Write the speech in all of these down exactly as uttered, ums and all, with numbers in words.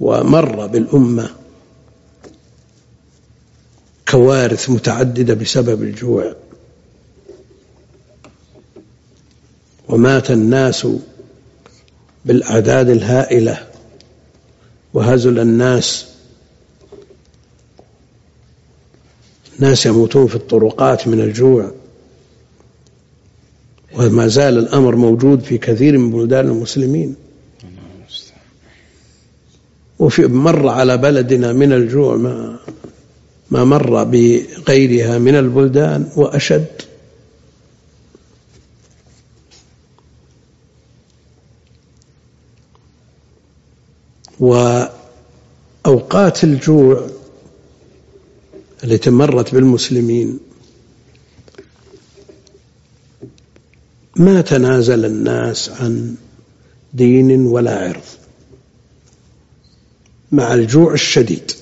ومر بالأمة كوارث متعددة بسبب الجوع، ومات الناس بالأعداد الهائلة، وهزل الناس، الناس يموتون في الطرقات من الجوع، وما زال الأمر موجود في كثير من بلدان المسلمين. وفي مر على بلدنا من الجوع ما ما مر بغيرها من البلدان وأشد. وأوقات الجوع التي مرت بالمسلمين ما تنازل الناس عن دين ولا عرض مع الجوع الشديد.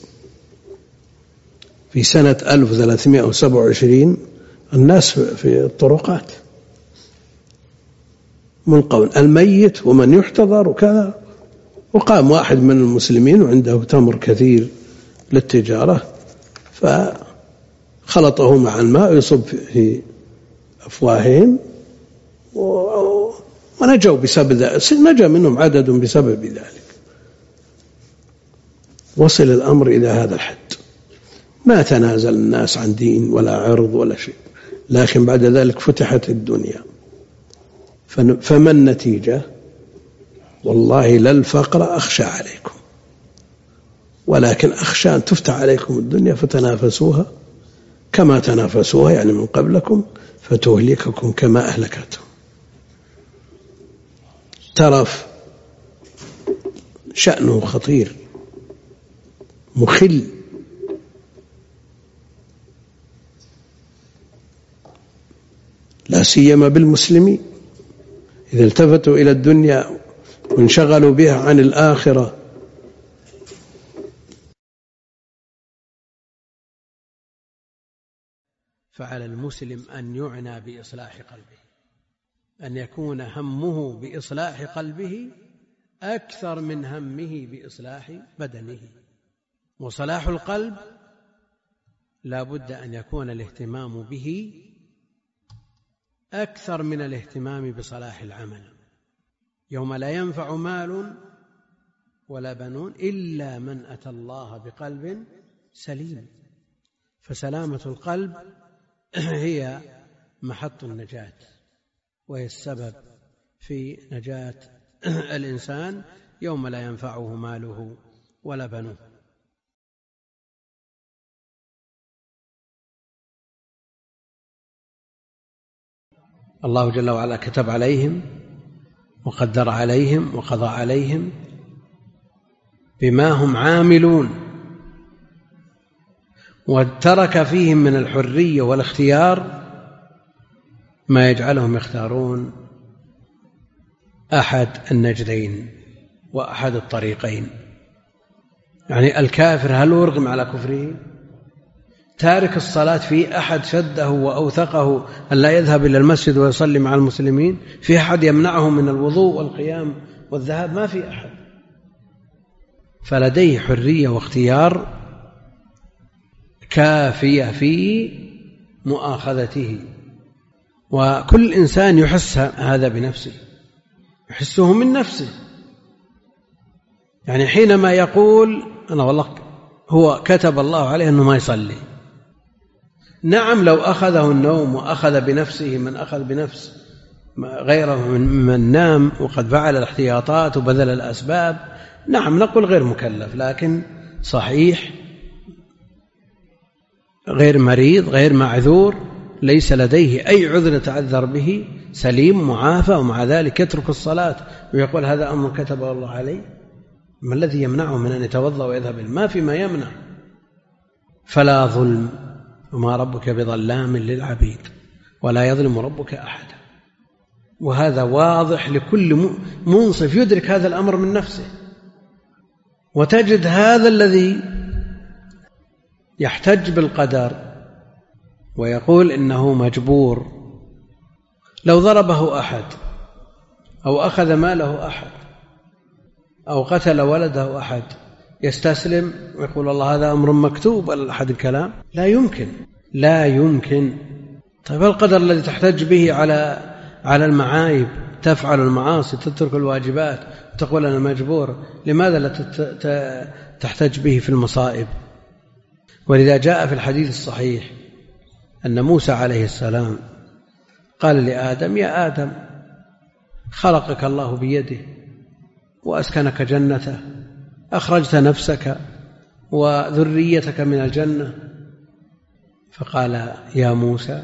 في سنة ألف وثلاثمائة وسبعة وعشرين الناس في الطرقات ملقون، الميت ومن يحتضر وكذا. وقام واحد من المسلمين وعنده تمر كثير للتجارة فخلطه مع الماء يصب في أفواههم ونجوا بسبب ذلك، نجا منهم عدد بسبب ذلك. وصل الأمر إلى هذا الحد، ما تنازل الناس عن دين ولا عرض ولا شيء. لكن بعد ذلك فتحت الدنيا، فما النتيجة؟ والله لا الفقر أخشى عليكم، ولكن أخشى أن تفتح عليكم الدنيا فتنافسوها كما تنافسوها يعني من قبلكم فتهلككم كما أهلكتهم. ترف شأنه خطير مخل، لا سيما بالمسلمين إذا التفتوا إلى الدنيا وانشغلوا بها عن الآخرة. فعلى المسلم أن يعنى بإصلاح قلبه، أن يكون همه بإصلاح قلبه أكثر من همه بإصلاح بدنه. وصلاح القلب لا بد أن يكون الاهتمام به أكثر من الاهتمام بصلاح العمل. يوم لا ينفع مال ولا بنون إلا من أتى الله بقلب سليم. فسلامة القلب هي محط النجاة، وهي السبب في نجاة الإنسان يوم لا ينفعه ماله ولا بنوه. الله جل وعلا كتب عليهم وقدر عليهم وقضى عليهم بما هم عاملون، وترك فيهم من الحرية والاختيار ما يجعلهم يختارون أحد النجدين وأحد الطريقين. يعني الكافر هل يرغم على كفره؟ تارك الصلاة في أحد شده وأوثقه أن لا يذهب إلى المسجد ويصلي مع المسلمين؟ في أحد يمنعه من الوضوء والقيام والذهاب؟ ما في أحد. فلديه حرية واختيار كافية في مؤاخذته. وكل إنسان يحس هذا بنفسه، يحسه من نفسه. يعني حينما يقول أنا والله هو كتب الله عليه أنه ما يصلي، نعم لو أخذه النوم وأخذ بنفسه من أخذ بنفس غيره من نام وقد فعل الاحتياطات وبذل الأسباب، نعم نقول غير مكلف، لكن صحيح غير مريض غير معذور ليس لديه أي عذر يتعذر به، سليم معافى، ومع ذلك يترك الصلاة ويقول هذا أمر كتبه الله عليه. ما الذي يمنعه من أن يتوضأ ويذهب؟ ما في ما يمنع. فلا ظلم، وما ربك بظلام للعبيد، ولا يظلم ربك أحدا. وهذا واضح لكل منصف يدرك هذا الأمر من نفسه. وتجد هذا الذي يحتج بالقدر ويقول إنه مجبور، لو ضربه أحد أو أخذ ماله أحد أو قتل ولده أحد يستسلم ويقول الله هذا أمر مكتوب ولا أحد الكلام؟ لا يمكن، لا يمكن. طيب القدر الذي تحتج به على على المعايب، تفعل المعاصي تترك الواجبات وتقول أنا مجبور، لماذا لا تحتج به في المصائب؟ ولذا جاء في الحديث الصحيح أن موسى عليه السلام قال لآدم يا آدم خلقك الله بيده وأسكنك جنته، أخرجت نفسك وذريتك من الجنة، فقال يا موسى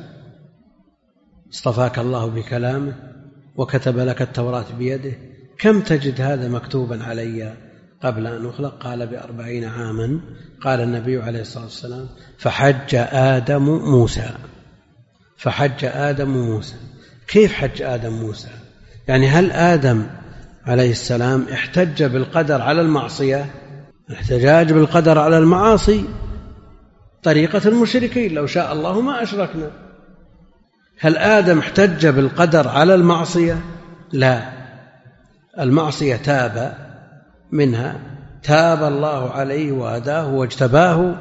اصطفاك الله بكلامه وكتب لك التوراة بيده، كم تجد هذا مكتوبا علي قبل أن أخلق؟ قال بأربعين عاما. قال النبي عليه الصلاة والسلام فحج آدم موسى، فحج آدم موسى. كيف حج آدم موسى؟ يعني هل آدم عليه السلام احتج بالقدر على المعصية؟ الاحتجاج بالقدر على المعاصي طريقة المشركين، لو شاء الله ما أشركنا. هل آدم احتج بالقدر على المعصية؟ لا، المعصية تاب منها، تاب الله عليه وهداه واجتباه،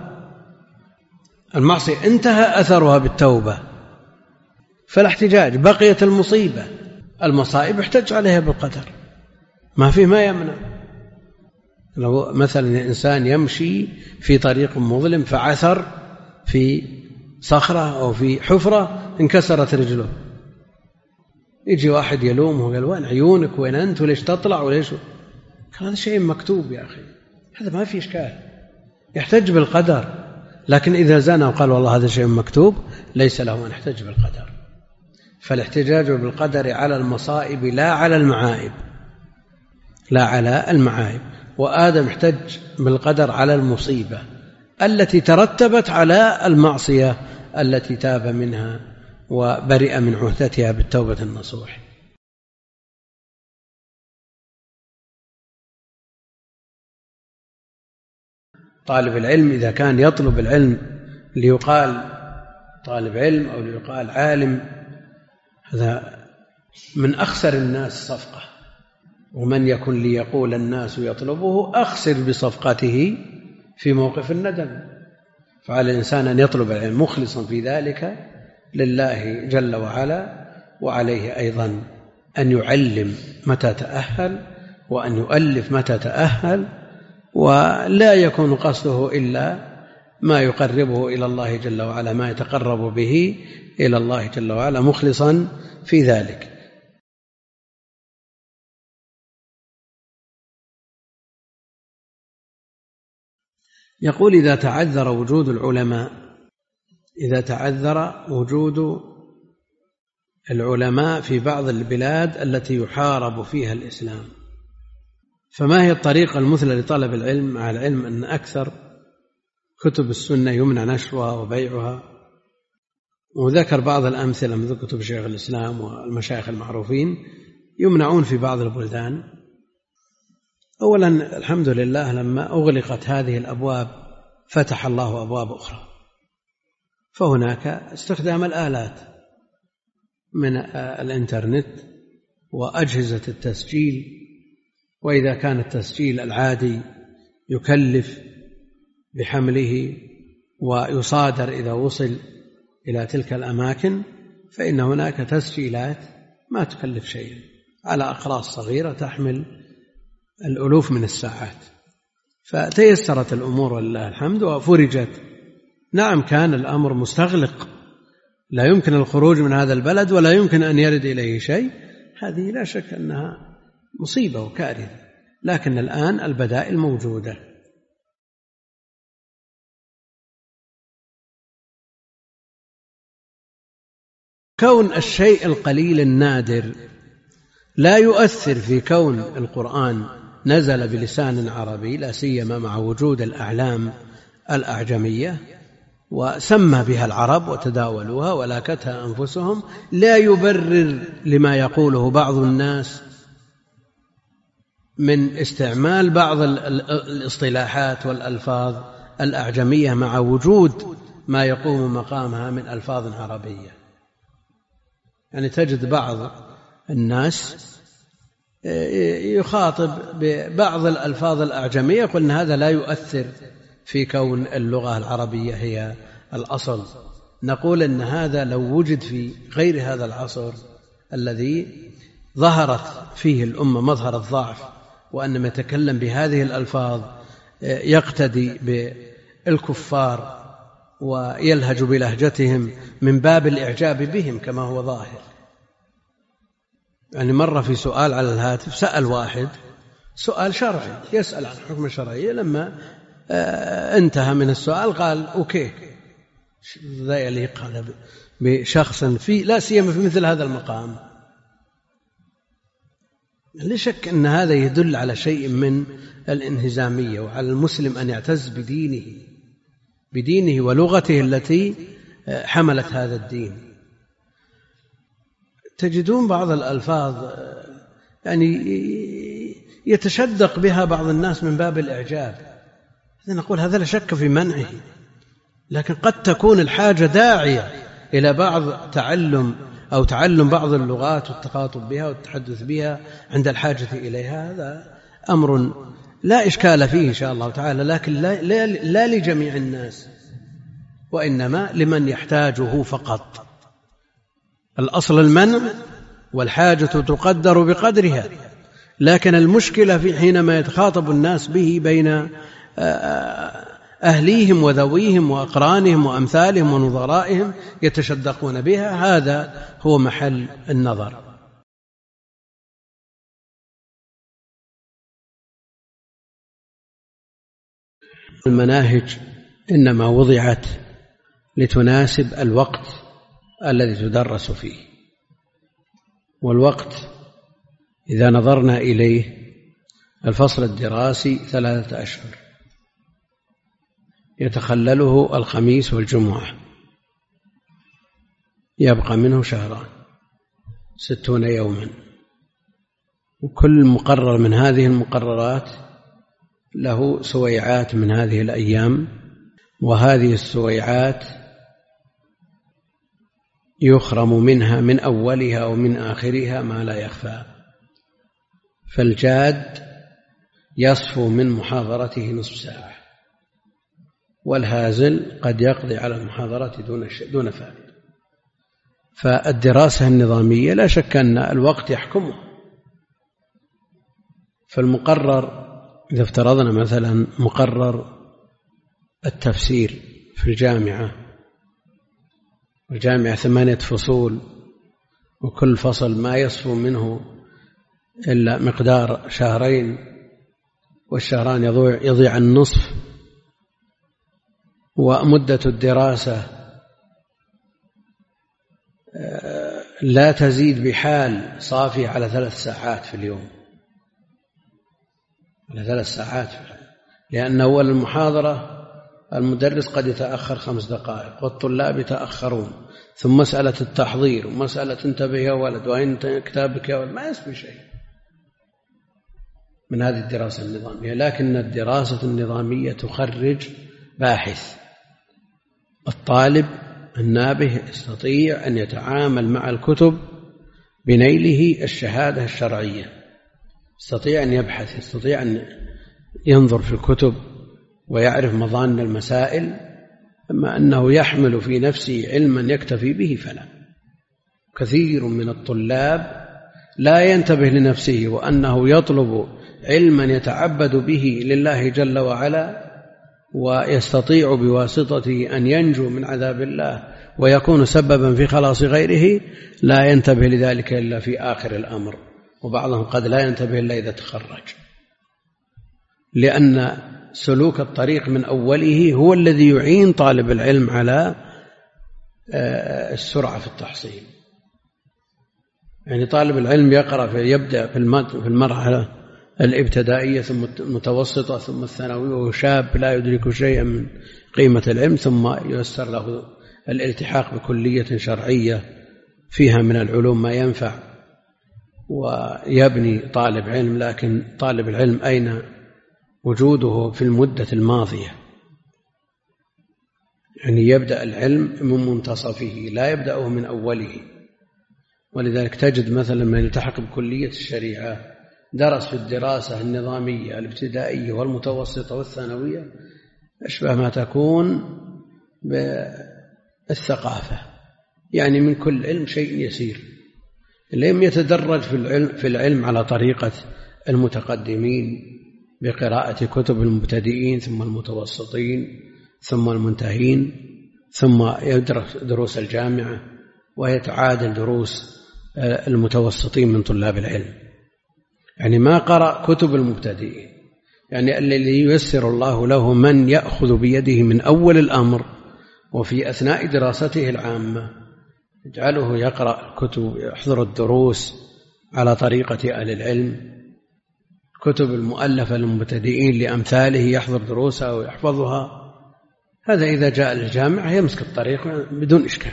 المعصية انتهى أثرها بالتوبة، فلا احتجاج. بقيت المصيبة، المصائب احتج عليها بالقدر، ما في ما يمنع. لو مثلا إنسان يمشي في طريق مظلم فعثر في صخرة أو في حفرة انكسرت رجله، يجي واحد يلومه وقال وين عيونك، وين أنت، وليش تطلع، وليش؟ هذا شيء مكتوب يا أخي، هذا ما في إشكال، يحتج بالقدر. لكن إذا زنى وقال والله هذا شيء مكتوب ليس له أن يحتج بالقدر. فالاحتجاج بالقدر على المصائب لا على المعائب، لا على المعائب. وآدم احتج بالقدر على المصيبة التي ترتبت على المعصية التي تاب منها وبرئ من عهدتها بالتوبة النصوح. طالب العلم إذا كان يطلب العلم ليقال طالب علم أو ليقال عالم، هذا من أخسر الناس صفقة، ومن يكن ليقول الناس يطلبه أخسر بصفقته في موقف الندم. فعلى الإنسان أن يطلب العلم مخلصا في ذلك لله جل وعلا، وعليه أيضا أن يعلم متى تأهل وأن يؤلف متى تأهل، ولا يكون قصده إلا ما يقربه إلى الله جل وعلا، ما يتقرب به إلى الله جل وعلا، مخلصا في ذلك. يقول إذا تعذر وجود العلماء إذا تعذر وجود العلماء في بعض البلاد التي يحارب فيها الإسلام، فما هي الطريقة المثلى لطلب العلم، مع العلم أن أكثر كتب السنة يمنع نشرها وبيعها؟ وذكر بعض الأمثلة من كتب شيخ الإسلام والمشايخ المعروفين يمنعون في بعض البلدان. أولا الحمد لله لما أغلقت هذه الأبواب فتح الله أبواب أخرى، فهناك استخدام الآلات من الإنترنت وأجهزة التسجيل، وإذا كان التسجيل العادي يكلف بحمله ويصادر إذا وصل إلى تلك الأماكن، فإن هناك تسجيلات ما تكلف شيئا على أقراص صغيرة تحمل الألوف من الساعات، فتيسرت الأمور ولله الحمد وفرجت. نعم كان الأمر مستغلق، لا يمكن الخروج من هذا البلد ولا يمكن أن يرد إليه شيء، هذه لا شك أنها مصيبة وكارثة، لكن الآن البدائل موجودة. كون الشيء القليل النادر لا يؤثر في كون القرآن نزل بلسان عربي، لا سيما مع وجود الأعلام الأعجمية وسمى بها العرب وتداولوها ولاكتها أنفسهم، لا يبرر لما يقوله بعض الناس من استعمال بعض الاصطلاحات والألفاظ الأعجمية مع وجود ما يقوم مقامها من ألفاظ عربية. يعني تجد بعض الناس يخاطب ببعض الألفاظ الأعجمية يقول أن هذا لا يؤثر في كون اللغة العربية هي الأصل. نقول أن هذا لو وجد في غير هذا العصر الذي ظهرت فيه الأمة مظهر الضعف، وأن من يتكلم بهذه الألفاظ يقتدي بالكفار ويلهج بلهجتهم من باب الإعجاب بهم كما هو ظاهر. يعني مرة في سؤال على الهاتف سأل واحد سؤال شرعي، يسأل عن حكم شرعي، لما انتهى من السؤال قال أوكي. لا يليق هذا بشخص في لا سيما في مثل هذا المقام. لا شك أن هذا يدل على شيء من الانهزامية، وعلى المسلم أن يعتز بدينه بدينه ولغته التي حملت هذا الدين. تجدون بعض الألفاظ يعني يتشدق بها بعض الناس من باب الإعجاب، نقول هذا لا شك في منعه، لكن قد تكون الحاجة داعية إلى بعض تعلم أو تعلم بعض اللغات والتخاطب بها والتحدث بها عند الحاجة إليها. هذا أمر لا إشكال فيه إن شاء الله تعالى، لكن لا, لا, لا لجميع الناس، وإنما لمن يحتاجه فقط. الأصل المنع والحاجة تقدر بقدرها، لكن المشكلة في حينما يتخاطب الناس به بين أهليهم وذويهم وأقرانهم وأمثالهم ونظرائهم يتشدقون بها، هذا هو محل النظر. المناهج إنما وضعت لتناسب الوقت الذي تدرس فيه، والوقت إذا نظرنا إليه الفصل الدراسي ثلاثة أشهر يتخلله الخميس والجمعة، يبقى منه شهران ستون يوما، وكل مقرر من هذه المقررات له سويعات من هذه الأيام، وهذه السويعات يخرم منها من أولها ومن آخرها ما لا يخفى. فالجاد يصفو من محاضرته نصف ساعة، والهازل قد يقضي على المحاضرة دون دون فائدة. فالدراسة النظامية لا شك أن الوقت يحكمه. فالمقرر إذا افترضنا مثلا مقرر التفسير في الجامعة، الجامعة ثمانية فصول، وكل فصل ما يصفو منه إلا مقدار شهرين، والشهران يضيع النصف، ومدة الدراسة لا تزيد بحال صافية على ثلاث ساعات في اليوم، على ثلاث ساعات، لأن أول المحاضرة المدرس قد يتأخر خمس دقائق والطلاب يتأخرون، ثم مسألة التحضير ومسألة انتبه يا ولد وين كتابك يا ولد، ما يسوي شيء من هذه الدراسة النظامية. لكن الدراسة النظامية تخرج باحث. الطالب النابه يستطيع أن يتعامل مع الكتب بنيله الشهادة الشرعية، يستطيع أن يبحث، يستطيع أن ينظر في الكتب ويعرف مظان المسائل، أما أنه يحمل في نفسه علما يكتفي به فلا. كثير من الطلاب لا ينتبه لنفسه وأنه يطلب علما يتعبد به لله جل وعلا، ويستطيع بواسطته أن ينجو من عذاب الله ويكون سببا في خلاص غيره، لا ينتبه لذلك إلا في آخر الأمر، وبعضهم قد لا ينتبه إلا إذا تخرج، لأن سلوك الطريق من أوله هو الذي يعين طالب العلم على السرعة في التحصيل. يعني طالب العلم يقرأ في يبدأ في المرحلة الابتدائية ثم المتوسطة ثم الثانوية، وهو شاب لا يدرك شيئا من قيمة العلم، ثم ييسر له الالتحاق بكلية شرعية فيها من العلوم ما ينفع ويبني طالب علم. لكن طالب العلم أين وجوده في المدة الماضية؟ يعني يبدأ العلم من منتصفه لا يبدأه من أوله. ولذلك تجد مثلا من يلتحق بكلية الشريعة درس في الدراسة النظامية الابتدائية والمتوسطة والثانوية أشبه ما تكون بالثقافة، يعني من كل علم شيء يسير. لم يتدرج في العلم, في العلم على طريقة المتقدمين بقراءة كتب المبتدئين ثم المتوسطين ثم المنتهين، ثم يدرس دروس الجامعة ويتعادل دروس المتوسطين من طلاب العلم. يعني ما قرأ كتب المبتدئين، يعني الذي ييسر الله له من يأخذ بيده من أول الأمر وفي أثناء دراسته العامة يجعله يقرأ كتب، يحضر الدروس على طريقة أهل العلم، كتب المؤلفة للمبتدئين لأمثاله يحضر دروسها ويحفظها. هذا إذا جاء للجامعة يمسك الطريق بدون إشكال.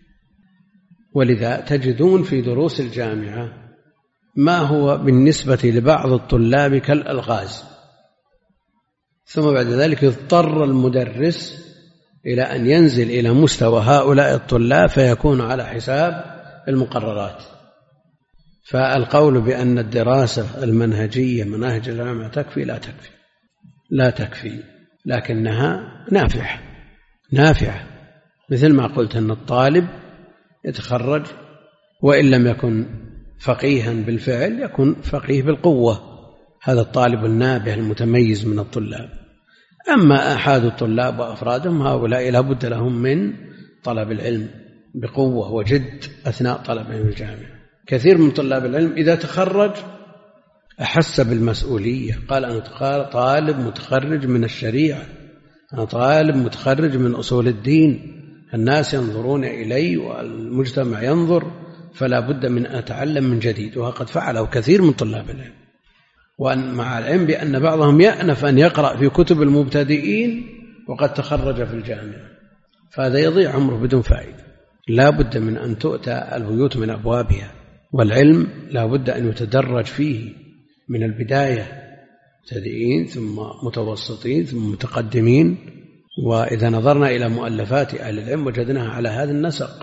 ولذا تجدون في دروس الجامعة ما هو بالنسبة لبعض الطلاب كالألغاز، ثم بعد ذلك يضطر المدرس إلى أن ينزل إلى مستوى هؤلاء الطلاب فيكون على حساب المقررات. فالقول بأن الدراسة المنهجية مناهج الجامعة تكفي لا تكفي لا تكفي لكنها نافعة نافعة مثل ما قلت أن الطالب يتخرج وإن لم يكن فقيها بالفعل يكون فقيه بالقوة، هذا الطالب النابه المتميز من الطلاب. أما أحد الطلاب وأفرادهم هؤلاء لا بد لهم من طلب العلم بقوة وجد أثناء طلبهم الجامعة. كثير من طلاب العلم إذا تخرج أحس بالمسؤولية، قال أنا طالب متخرج من الشريعة، أنا طالب متخرج من أصول الدين، الناس ينظرون إلي والمجتمع ينظر، فلا بد من أن أتعلم من جديد. وقد فعله كثير من طلاب العلم، ومع العلم بأن بعضهم يأنف أن يقرأ في كتب المبتدئين وقد تخرج في الجامعة، فهذا يضيع عمره بدون فائدة. لا بد من أن تؤتى البيوت من أبوابها، والعلم لا بد أن يتدرج فيه من البداية، مبتدئين ثم متوسطين ثم متقدمين. وإذا نظرنا إلى مؤلفات أهل العلم وجدناها على هذا النسق.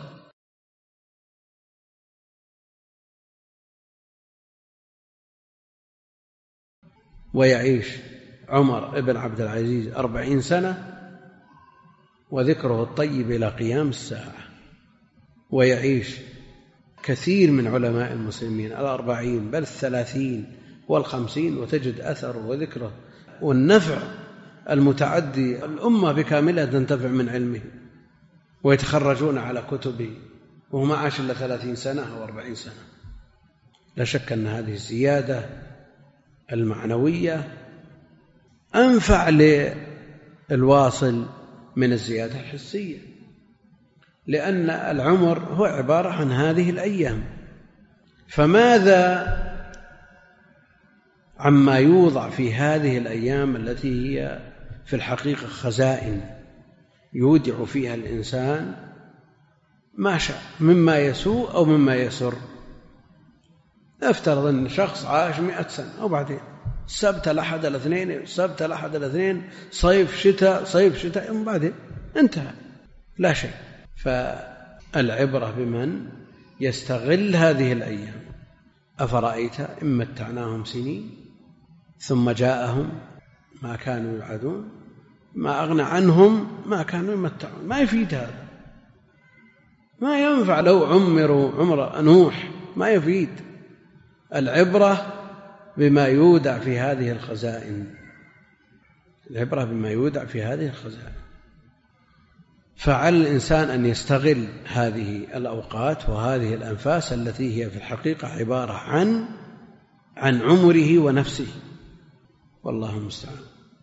ويعيش عمر بن عبد العزيز أربعين سنة وذكره الطيب إلى قيام الساعة، ويعيش كثير من علماء المسلمين الأربعين بل الثلاثين والخمسين وتجد أثره وذكره والنفع المتعدي. الأمة بكاملها تنتفع من علمه ويتخرجون على كتبه وهو ما عاش إلا ثلاثين سنة أو أربعين سنة. لا شك أن هذه الزيادة المعنوية أنفع للواصل من الزيادة الحسية، لأن العمر هو عبارة عن هذه الأيام. فماذا عما يوضع في هذه الأيام التي هي في الحقيقة خزائن يودع فيها الإنسان ما شاء مما يسوء أو مما يسر. افترض أن شخص عاش مئة سنة أو بعدين سبت الأحد الاثنين سبت الأحد الاثنين صيف شتاء صيف شتاء يوم بعدين انتهى لا شيء. فالعبرة بمن يستغل هذه الأيام. أفرأيت إن متعناهم سنين ثم جاءهم ما كانوا يوعدون ما أغنى عنهم ما كانوا يمتعون. ما يفيد هذا، ما ينفع لو عمروا عمر نوح، ما يفيد. العبرة بما يودع في هذه الخزائن، العبرة بما يودع في هذه الخزائن. فعلى الإنسان أن يستغل هذه الأوقات وهذه الأنفاس التي هي في الحقيقة عبارة عن عن عمره ونفسه، والله المستعان.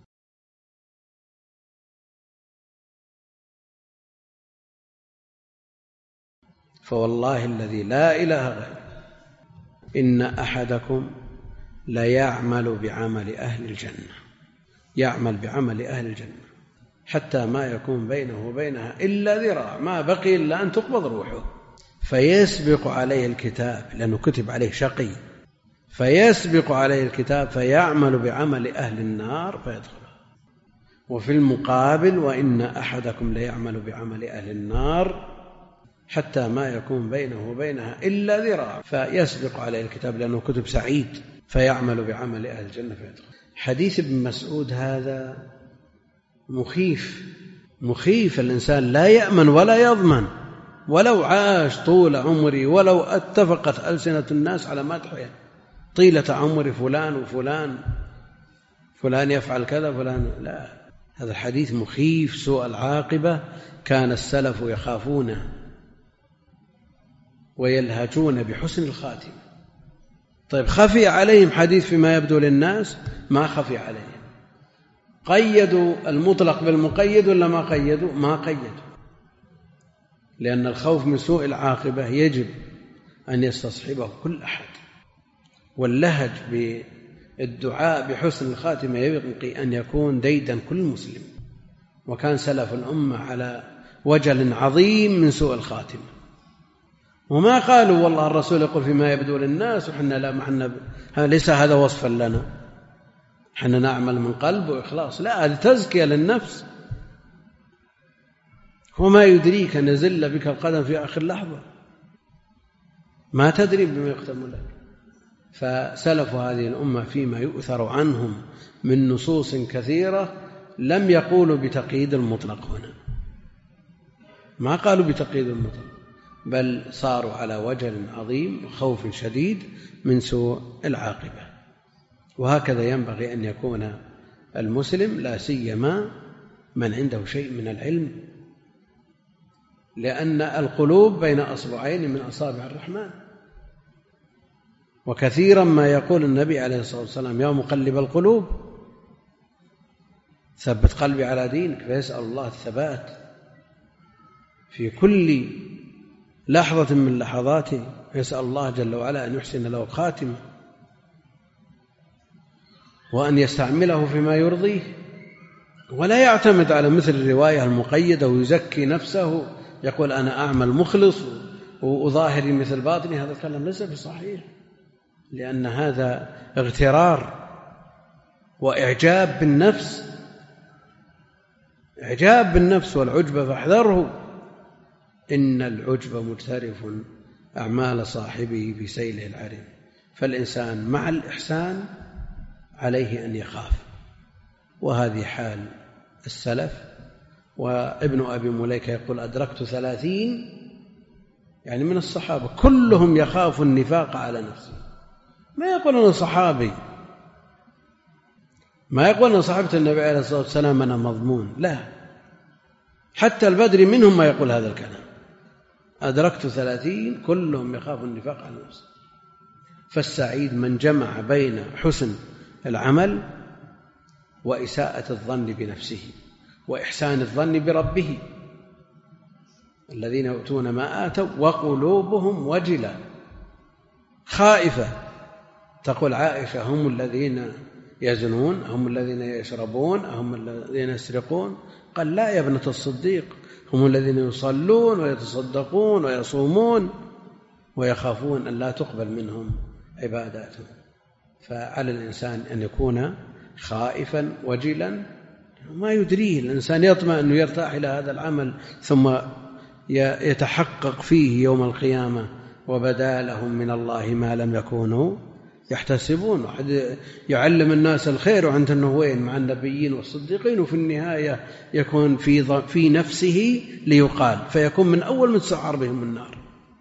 فوالله الذي لا إله غيره إن أحدكم ليعمل بعمل أهل الجنة، يعمل بعمل أهل الجنة حتى ما يكون بينه وبينها إلا ذراع، ما بقي إلا أن تقبض روحه، فيسبق عليه الكتاب لأنه كتب عليه شقي، فيسبق عليه الكتاب فيعمل بعمل أهل النار فيدخلها. وفي المقابل وإن أحدكم ليعمل بعمل أهل النار حتى ما يكون بينه وبينها إلا ذراع، فيسبق عليه الكتاب لأنه كتب سعيد فيعمل بعمل أهل الجنة فيدخل. حديث ابن مسعود هذا مخيف مخيف. الإنسان لا يأمن ولا يضمن ولو عاش طول عمري، ولو اتفقت ألسنة الناس على مدحه طيلة عمر فلان وفلان، فلان يفعل كذا فلان، لا، هذا الحديث مخيف. سوء العاقبة كان السلف يخافونه ويلهجون بحسن الخاتمة. طيب خفي عليهم حديث فيما يبدو للناس؟ ما خفي عليهم. قيدوا المطلق بالمقيد ولا ما قيدوا؟ ما قيدوا، لأن الخوف من سوء العاقبة يجب أن يستصحبه كل أحد، واللهج بالدعاء بحسن الخاتمة يبقى أن يكون ديدا كل مسلم. وكان سلف الأمة على وجل عظيم من سوء الخاتمة، وما قالوا والله الرسول يقول فيما يبدو للناس وحنا لا محنا ليس هذا وصفا لنا، حنا نعمل من قلب وإخلاص، لا، هذه تزكية للنفس. وما يدريك أن يزل بك القدم في آخر لحظة، ما تدري بما يختم لك. فسلف هذه الأمة فيما يؤثر عنهم من نصوص كثيرة لم يقولوا بتقييد المطلق هنا، ما قالوا بتقييد المطلق، بل صاروا على وجل عظيم وخوف شديد من سوء العاقبة. وهكذا ينبغي أن يكون المسلم، لا سيما من عنده شيء من العلم، لأن القلوب بين أصبعين من أصابع الرحمن. وكثيرا ما يقول النبي عليه الصلاة والسلام: يا مقلب القلوب ثبت قلبي على دينك. فيسأل الله الثبات في كل لحظة من لحظاته، يسأل الله جل وعلا أن يحسن له الخاتمة وأن يستعمله فيما يرضيه، ولا يعتمد على مثل الرواية المقيدة ويزكي نفسه، يقول أنا أعمل مخلص وأظاهري مثل باطني. هذا الكلام ليس بصحيح، لأن هذا اغترار وإعجاب بالنفس، إعجاب بالنفس والعجب فاحذره، إن العجب مجترف أعمال صاحبه بسيله العرم. فالإنسان مع الإحسان عليه أن يخاف، وهذه حال السلف. وابن أبي مليكة يقول: أدركت ثلاثين، يعني من الصحابة كلهم يخاف النفاق على نفسه. ما يقول أنا صحابي، ما يقول أنا صحابة النبي عليه الصلاة والسلام أنا مضمون، لا، حتى البدري منهم ما يقول هذا الكلام. أدركت ثلاثين كلهم يخاف النفاق على نفسه. فالسعيد من جمع بين حسن العمل وإساءة الظن بنفسه وإحسان الظن بربه. الذين يؤتون ما آتوا وقلوبهم وجلة، خائفة. تقول عائشة: هم الذين يزنون، هم الذين يشربون، هم الذين يسرقون؟ قال: لا يا ابنة الصديق، هم الذين يصلون ويتصدقون ويصومون ويخافون أن لا تقبل منهم عباداتهم. فعلى الإنسان أن يكون خائفا وجلا، ما يدريه الإنسان، يطمع أنه يرتاح إلى هذا العمل ثم يتحقق فيه يوم القيامة وبدا لهم من الله ما لم يكونوا يحتسبون. وحد يعلم الناس الخير وعنده أنه وين مع النبيين والصديقين، وفي النهاية يكون في في نفسه ليقال، فيكون من أول من تسعر بهم النار.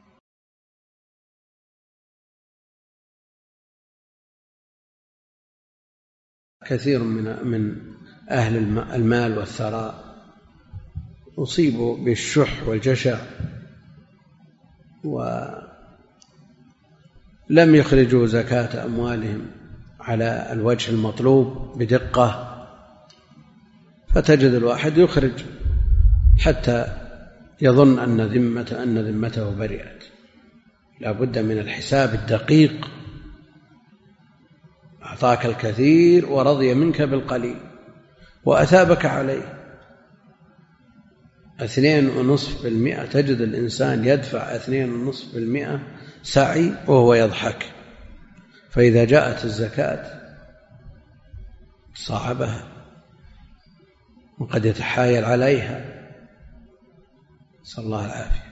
كثير من من أهل المال والثراء أصيبوا بالشح والجشع ولم يخرجوا زكاة أموالهم على الوجه المطلوب بدقة، فتجد الواحد يخرج حتى يظن أن ذمة أن ذمته برئت. لا بد من الحساب الدقيق. أعطاك الكثير ورضي منك بالقليل وأثابك عليه. اثنين ونصف بالمئة، تجد الإنسان يدفع اثنين ونصف بالمئة سعي وهو يضحك، فإذا جاءت الزكاة صعبها وقد يتحايل عليها، نسأل الله العافية.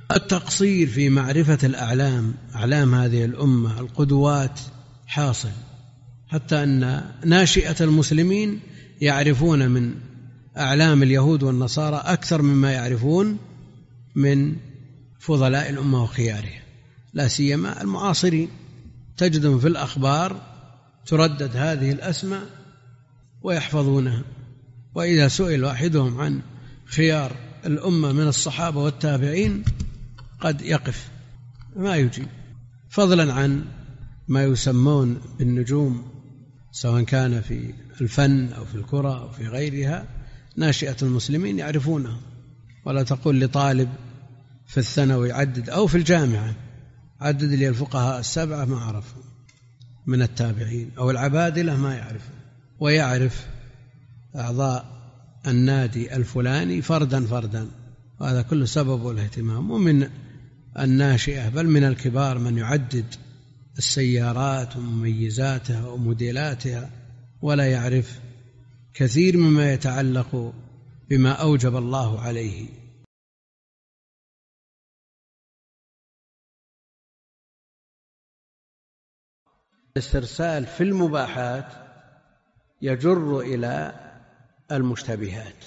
التقصير في معرفة الأعلام، أعلام هذه الأمة، القدوات، حاصل، حتى أن ناشئة المسلمين يعرفون من أعلام اليهود والنصارى أكثر مما يعرفون من فضلاء الأمة وخيارها، لا سيما المعاصرين، تجدهم في الأخبار تردد هذه الأسماء ويحفظونها، وإذا سئل واحدهم عن خيار الأمة من الصحابة والتابعين قد يقف ما يجيب، فضلا عن ما يسمون بالنجوم سواء كان في الفن أو في الكرة أو في غيرها، ناشئة المسلمين يعرفونها. ولا تقول لطالب في الثانوي عدد أو في الجامعة عدد لي الفقهاء السبعة ما عرفوا من التابعين، أو العبادلة ما يعرف، ويعرف أعضاء النادي الفلاني فردا فردا، وهذا كله سبب الاهتمام. ومن الناشئة بل من الكبار من يعدد السيارات ومميزاتها وموديلاتها ولا يعرف كثير مما يتعلق بما أوجب الله عليه. الاسترسال في المباحات يجر إلى المشتبهات،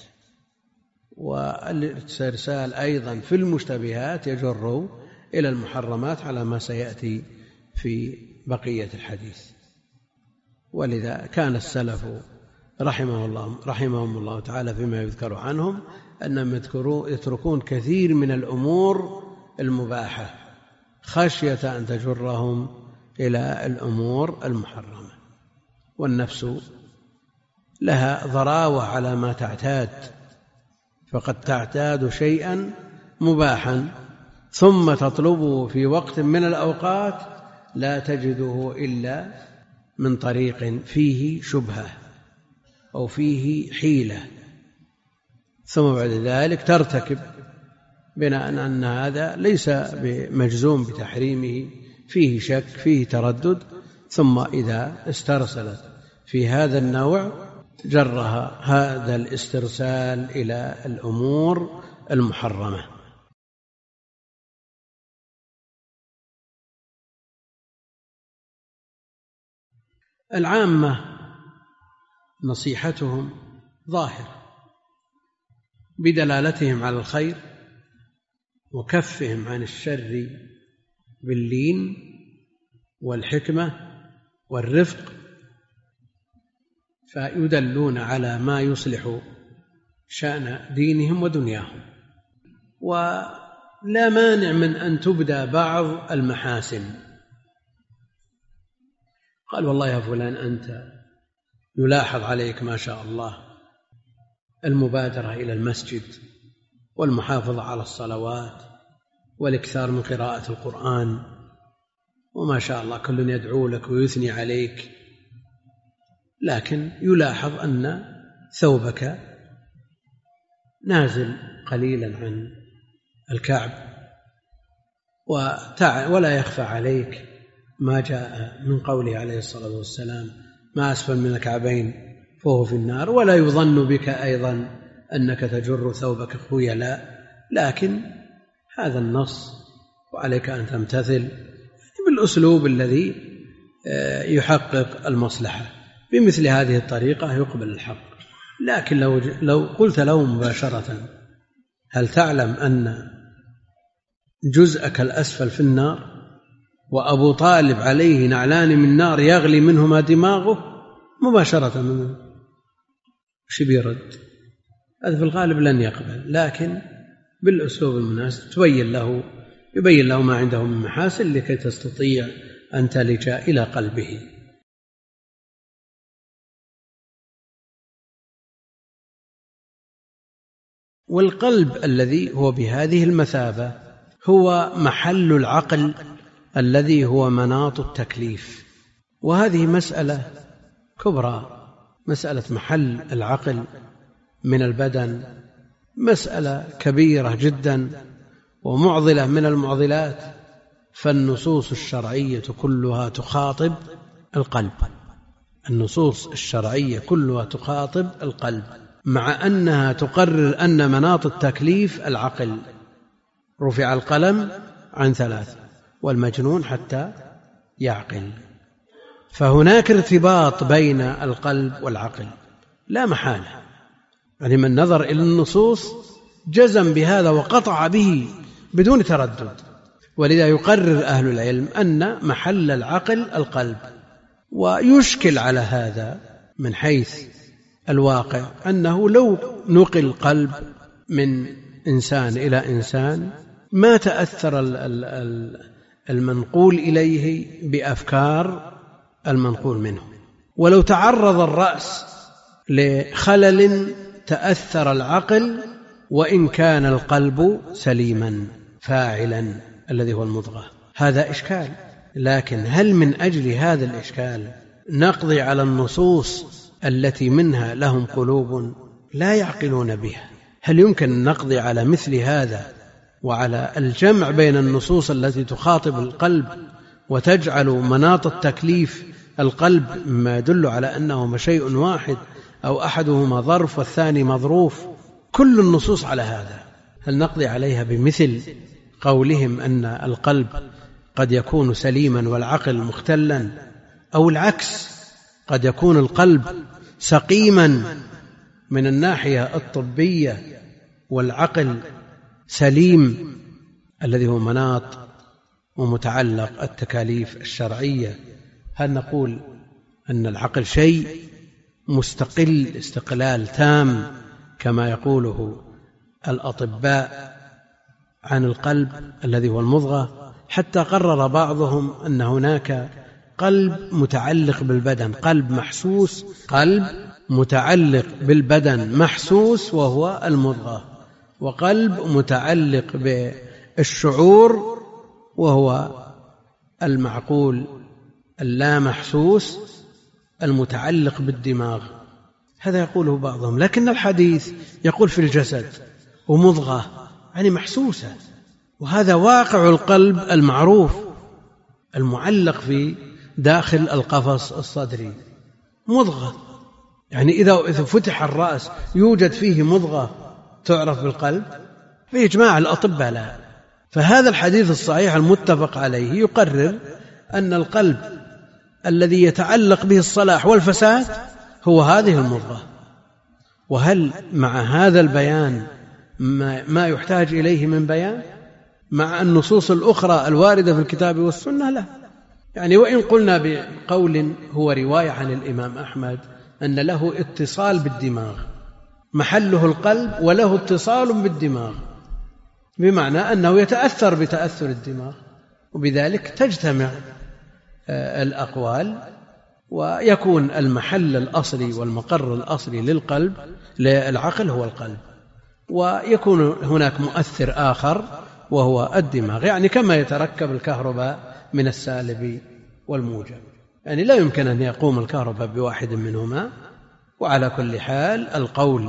والاسترسال أيضا في المشتبهات يجر إلى المحرمات على ما سيأتي في بقية الحديث. ولذا كان السلف رحمه الله رحمهم الله تعالى فيما يذكر عنهم أنهم يتركون كثير من الأمور المباحة خشية أن تجرهم إلى الأمور المحرمة. والنفس لها ضراوة على ما تعتاد، فقد تعتاد شيئا مباحا ثم تطلبه في وقت من الأوقات لا تجده إلا من طريق فيه شبهة أو فيه حيلة، ثم بعد ذلك ترتكب بناء أن هذا ليس بمجزوم بتحريمه، فيه شك فيه تردد، ثم إذا استرسلت في هذا النوع جرها هذا الاسترسال إلى الأمور المحرمة. العامة نصيحتهم ظاهر بدلالتهم على الخير وكفهم عن الشر باللين والحكمة والرفق، فيدلون على ما يصلح شأن دينهم ودنياهم. ولا مانع من أن تبدى بعض المحاسن، قال والله يا فلان أنت يلاحظ عليك ما شاء الله المبادرة إلى المسجد والمحافظة على الصلوات والإكثار من قراءة القرآن، وما شاء الله كل يدعو لك ويثني عليك، لكن يلاحظ أن ثوبك نازل قليلا عن الكعب، ولا يخفى عليك ما جاء من قوله عليه الصلاة والسلام ما أسفل من الكعبين فهو في النار، ولا يظن بك أيضا أنك تجر ثوبك خيلاء، لكن هذا النص وعليك أن تمتثل بالأسلوب الذي يحقق المصلحة. بمثل هذه الطريقة يقبل الحق. لكن لو, لو قلت له مباشرة هل تعلم أن جزءك الأسفل في النار وأبو طالب عليه نعلان من نار يغلي منهما دماغه، مباشرة منه شو بيرد؟ هذا في الغالب لن يقبل، لكن بالأسلوب المناسب تبين له يبين له ما عنده من محاسن لكي تستطيع أن تلج إلى قلبه. والقلب الذي هو بهذه المثابة هو محل العقل الذي هو مناط التكليف، وهذه مسألة كبرى، مسألة محل العقل من البدن مسألة كبيرة جدا ومعضلة من المعضلات، فالنصوص الشرعية كلها تخاطب القلب، النصوص الشرعية كلها تخاطب القلب، مع أنها تقرر أن مناط التكليف العقل، رفع القلم عن ثلاث والمجنون حتى يعقل. فهناك ارتباط بين القلب والعقل لا محالة، يعني من نظر إلى النصوص جزم بهذا وقطع به بدون تردد. ولذا يقرر أهل العلم أن محل العقل القلب. ويشكل على هذا من حيث الواقع أنه لو نقل القلب من إنسان إلى إنسان ما تأثر المنقول إليه بأفكار المنقول منه، ولو تعرض الرأس لخلل تأثر العقل وإن كان القلب سليما فاعلا الذي هو المضغة. هذا إشكال. لكن هل من أجل هذا الإشكال نقضي على النصوص التي منها لهم قلوب لا يعقلون بها؟ هل يمكن نقضي على مثل هذا وعلى الجمع بين النصوص التي تخاطب القلب وتجعل مناط التكليف القلب مما يدل على أنهما شيء واحد أو أحدهما ظرف والثاني مظروف؟ كل النصوص على هذا. هل نقضي عليها بمثل قولهم أن القلب قد يكون سليما والعقل مختلا، أو العكس قد يكون القلب سقيما من الناحية الطبية والعقل سليم الذي هو مناط ومتعلق التكاليف الشرعية؟ هل نقول أن العقل شيء مستقل استقلال تام كما يقوله الأطباء عن القلب الذي هو المضغة؟ حتى قرر بعضهم أن هناك قلب متعلق بالبدن، قلب محسوس، قلب متعلق بالبدن محسوس وهو المضغة، وقلب متعلق بالشعور وهو المعقول اللا محسوس المتعلق بالدماغ. هذا يقوله بعضهم، لكن الحديث يقول في الجسد ومضغة يعني محسوسة، وهذا واقع القلب المعروف المعلق في داخل القفص الصدري، مضغة. يعني إذا فتح الرأس يوجد فيه مضغة تعرف بالقلب بإجماع الأطباء لا. فهذا الحديث الصحيح المتفق عليه يقرر أن القلب الذي يتعلق به الصلاح والفساد هو هذه المضغة. وهل مع هذا البيان ما يحتاج إليه من بيان مع النصوص الأخرى الواردة في الكتاب والسنة؟ لا. يعني وإن قلنا بقول هو رواية عن الإمام أحمد أن له اتصال بالدماغ، محله القلب وله اتصال بالدماغ، بمعنى أنه يتأثر بتأثر الدماغ، وبذلك تجتمع الأقوال ويكون المحل الأصلي والمقر الأصلي للقلب للعقل هو القلب، ويكون هناك مؤثر آخر وهو الدماغ. يعني كما يتركب الكهرباء من السالب والموجب، يعني لا يمكن أن يقوم الكهرباء بواحد منهما. وعلى كل حال القول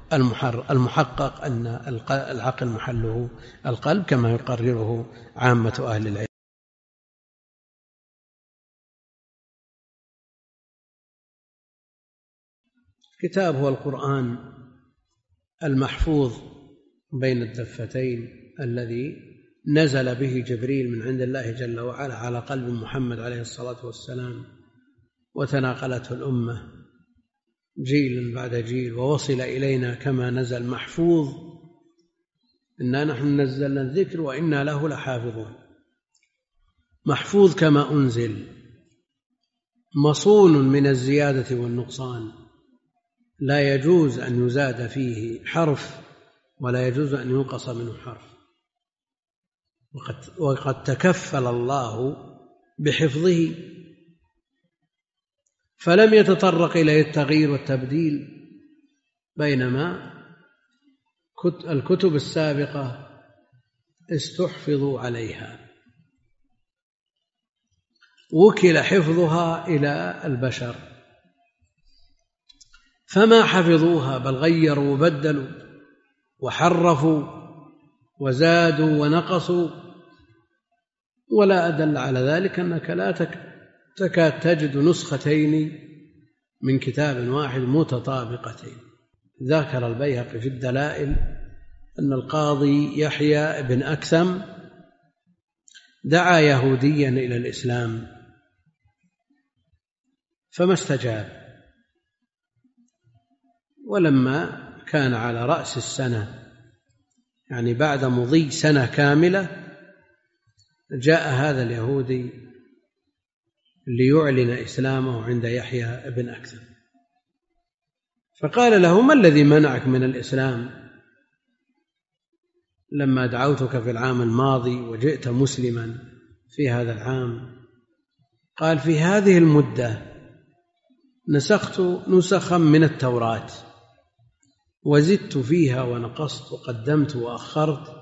المحقق أن العقل محله القلب كما يقرره عامة أهل العلم. الكتاب هو القرآن المحفوظ بين الدفتين الذي نزل به جبريل من عند الله جل وعلا على قلب محمد عليه الصلاة والسلام، وتناقلته الأمة جيل بعد جيل ووصل إلينا كما نزل محفوظ. إنا نحن نزلنا الذكر وإنا له لحافظون. محفوظ كما أنزل، مصون من الزيادة والنقصان، لا يجوز أن يزاد فيه حرف ولا يجوز أن ينقص منه حرف. وقد, وقد تكفل الله بحفظه فلم يتطرق إليه التغيير والتبديل، بينما الكتب السابقة استحفظوا عليها، وكل حفظها إلى البشر فما حفظوها، بل غيروا وبدلوا وحرفوا وزادوا ونقصوا. ولا أدل على ذلك أنك لا تكاد تجد نسختين من كتاب واحد متطابقتين. ذكر البيهقي في الدلائل أن القاضي يحيى بن أكثم دعا يهوديا إلى الإسلام فما استجاب، ولما كان على رأس السنة يعني بعد مضي سنة كاملة جاء هذا اليهودي ليعلن إسلامه عند يحيى بن أكثم، فقال له: ما الذي منعك من الإسلام لما دعوتك في العام الماضي وجئت مسلما في هذا العام؟ قال: في هذه المدة نسخت نسخا من التوراة وزدت فيها ونقصت وقدمت وأخرت،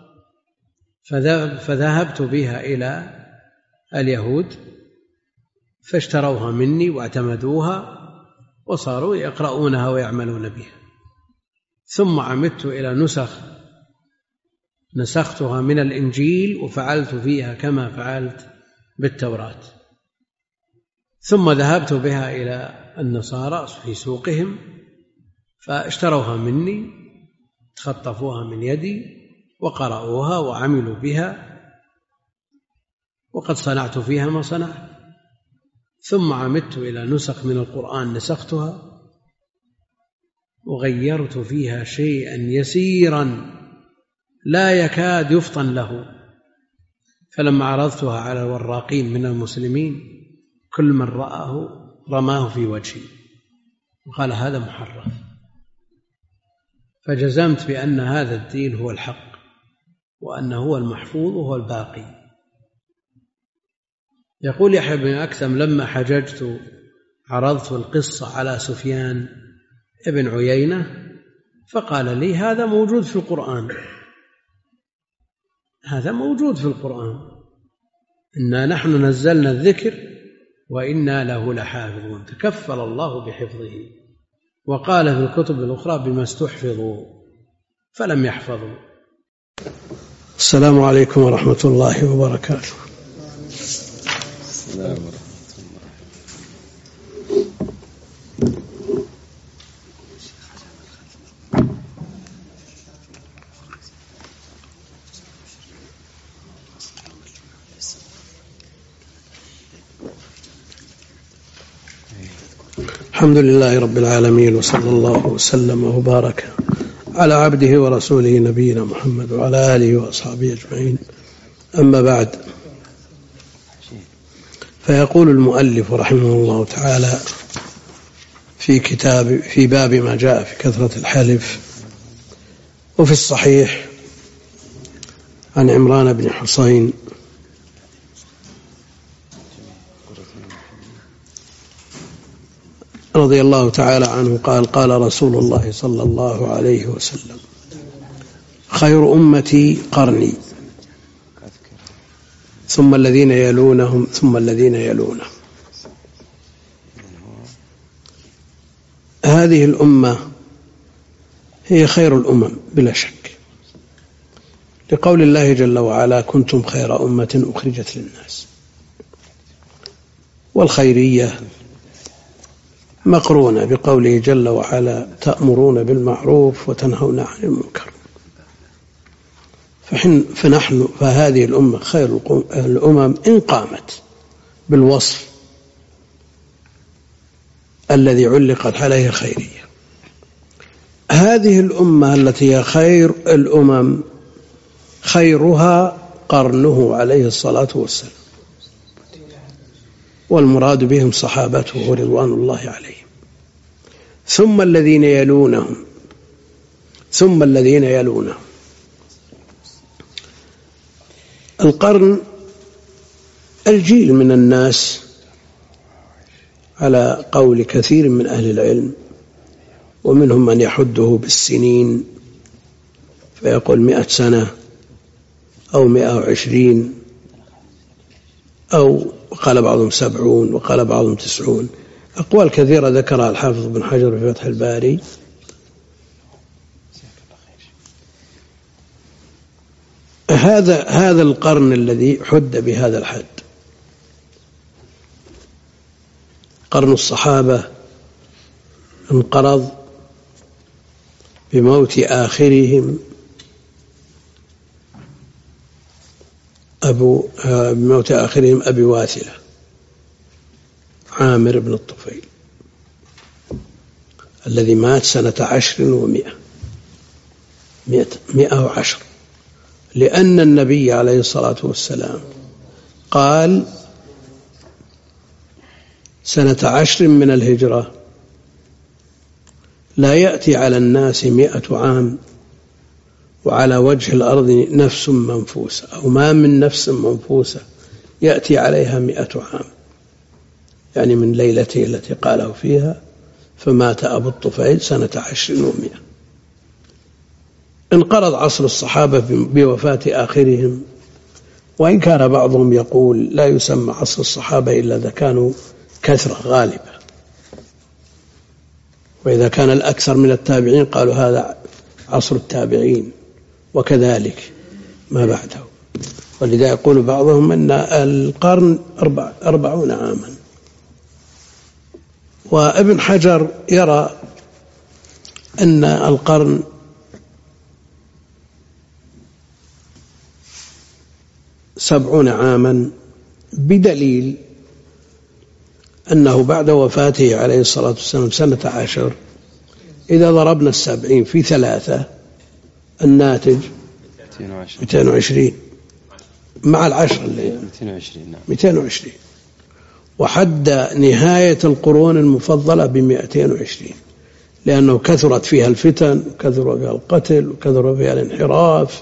فذهبت بها إلى اليهود فاشتروها مني واعتمدوها وصاروا يقرؤونها ويعملون بها، ثم عمدت إلى نسخ نسختها من الإنجيل وفعلت فيها كما فعلت بالتوراة، ثم ذهبت بها إلى النصارى في سوقهم فاشتروها مني، تخطفوها من يدي وقرأوها وعملوا بها، وقد صنعت فيها ما صنعت. ثم عمدت إلى نسخ من القرآن نسختها وغيرت فيها شيئا يسيرا لا يكاد يفطن له، فلما عرضتها على الوراقين من المسلمين كل من رآه رماه في وجهي وقال: هذا محرف. فجزمت بأن هذا الدين هو الحق وأنه هو المحفوظ وهو الباقي. يقول يحيى بن أكثم: لما حججت عرضت القصة على سفيان ابن عيينة فقال لي: هذا موجود في القرآن، هذا موجود في القرآن، إنا نحن نزلنا الذكر وإنا له لحافظون، تكفل الله بحفظه، وقال في الكتب الأخرى بما استحفظوا فلم يحفظوا. السلام عليكم ورحمة الله وبركاته. السلام ورحمة الله. الحمد لله رب العالمين، وصلى الله وسلم وبارك على عبده ورسوله نبينا محمد وعلى آله وأصحابه أجمعين، أما بعد. فيقول المؤلف رحمه الله تعالى في كتاب في باب ما جاء في كثرة الحلف: وفي الصحيح عن عمران بن حسين رضي الله تعالى عنه قال: قال رسول الله صلى الله عليه وسلم: خير أمتي قرني ثم الذين يلونهم ثم الذين يلونهم. هذه الأمة هي خير الأمم بلا شك، لقول الله جل وعلا: كنتم خير أمة أخرجت للناس. والخيرية مقرونة بقوله جل وعلا: تأمرون بالمعروف وتنهون عن المنكر. فنحن فهذه الأمة خير الأمم إن قامت بالوصف الذي علقت عليه الخيرية. هذه الأمة التي هي خير الأمم خيرها قرنه عليه الصلاة والسلام، والمراد بهم صحابته رضوان الله عليهم، ثم الذين يلونهم ثم الذين يلونهم. القرن الجيل من الناس على قول كثير من أهل العلم، ومنهم من يحده بالسنين فيقول مئة سنة أو مئة وعشرين، أو وقال بعضهم سبعون وقال بعضهم تسعون، أقوال كثيرة ذكرها الحافظ بن حجر في فتح الباري. هذا هذا القرن الذي حد بهذا الحد قرن الصحابة انقرض بموت آخرهم أبو بموت آخرهم أبي واثلة عامر بن الطفيل الذي مات سنة عشر ومئة مئة, مئة وعشر، لأن النبي عليه الصلاة والسلام قال سنة عشر من الهجرة لا يأتي على الناس مئة عام وعلى وجه الأرض نفس منفوسة، أو ما من نفس منفوسة يأتي عليها مئة عام، يعني من ليلته التي قاله فيها فمات أبو الطفيل سنة عشر ومئة. انقرض عصر الصحابة بوفاة آخرهم، وإن كان بعضهم يقول لا يسمى عصر الصحابة إلا إذا كانوا كثرة غالبة، وإذا كان الأكثر من التابعين قالوا هذا عصر التابعين، وكذلك ما بعده. ولذا يقول بعضهم أن القرن أربع أربعون عاما. وابن حجر يرى أن القرن سبعون عاما، بدليل أنه بعد وفاته عليه الصلاة والسلام سنة عشر، إذا ضربنا السبعين في ثلاثة الناتج مئتين وعشرين مع العشر اللي مئتين وعشرين، وحد نهاية القرون المفضلة بمئتين وعشرين، لأنه كثرت فيها الفتن وكثر فيها القتل وكثر فيها الانحراف.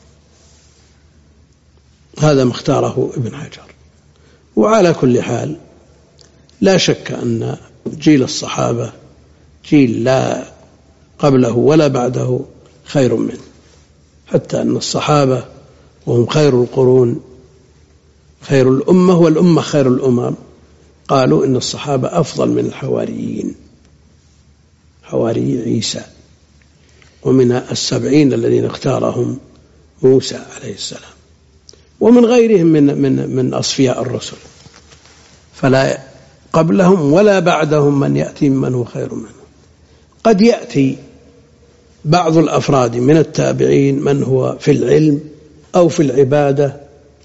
هذا ما اختاره ابن حجر. وعلى كل حال لا شك أن جيل الصحابة جيل لا قبله ولا بعده خير منه، حتى أن الصحابة وهم خير القرون خير الأمة والأمة خير الأمم قالوا إن الصحابة أفضل من الحواريين، حواري عيسى، ومن السبعين الذين اختارهم موسى عليه السلام، ومن غيرهم من من من أصفياء الرسل، فلا قبلهم ولا بعدهم من يأتي من هو خير منهم. قد يأتي بعض الأفراد من التابعين من هو في العلم أو في العبادة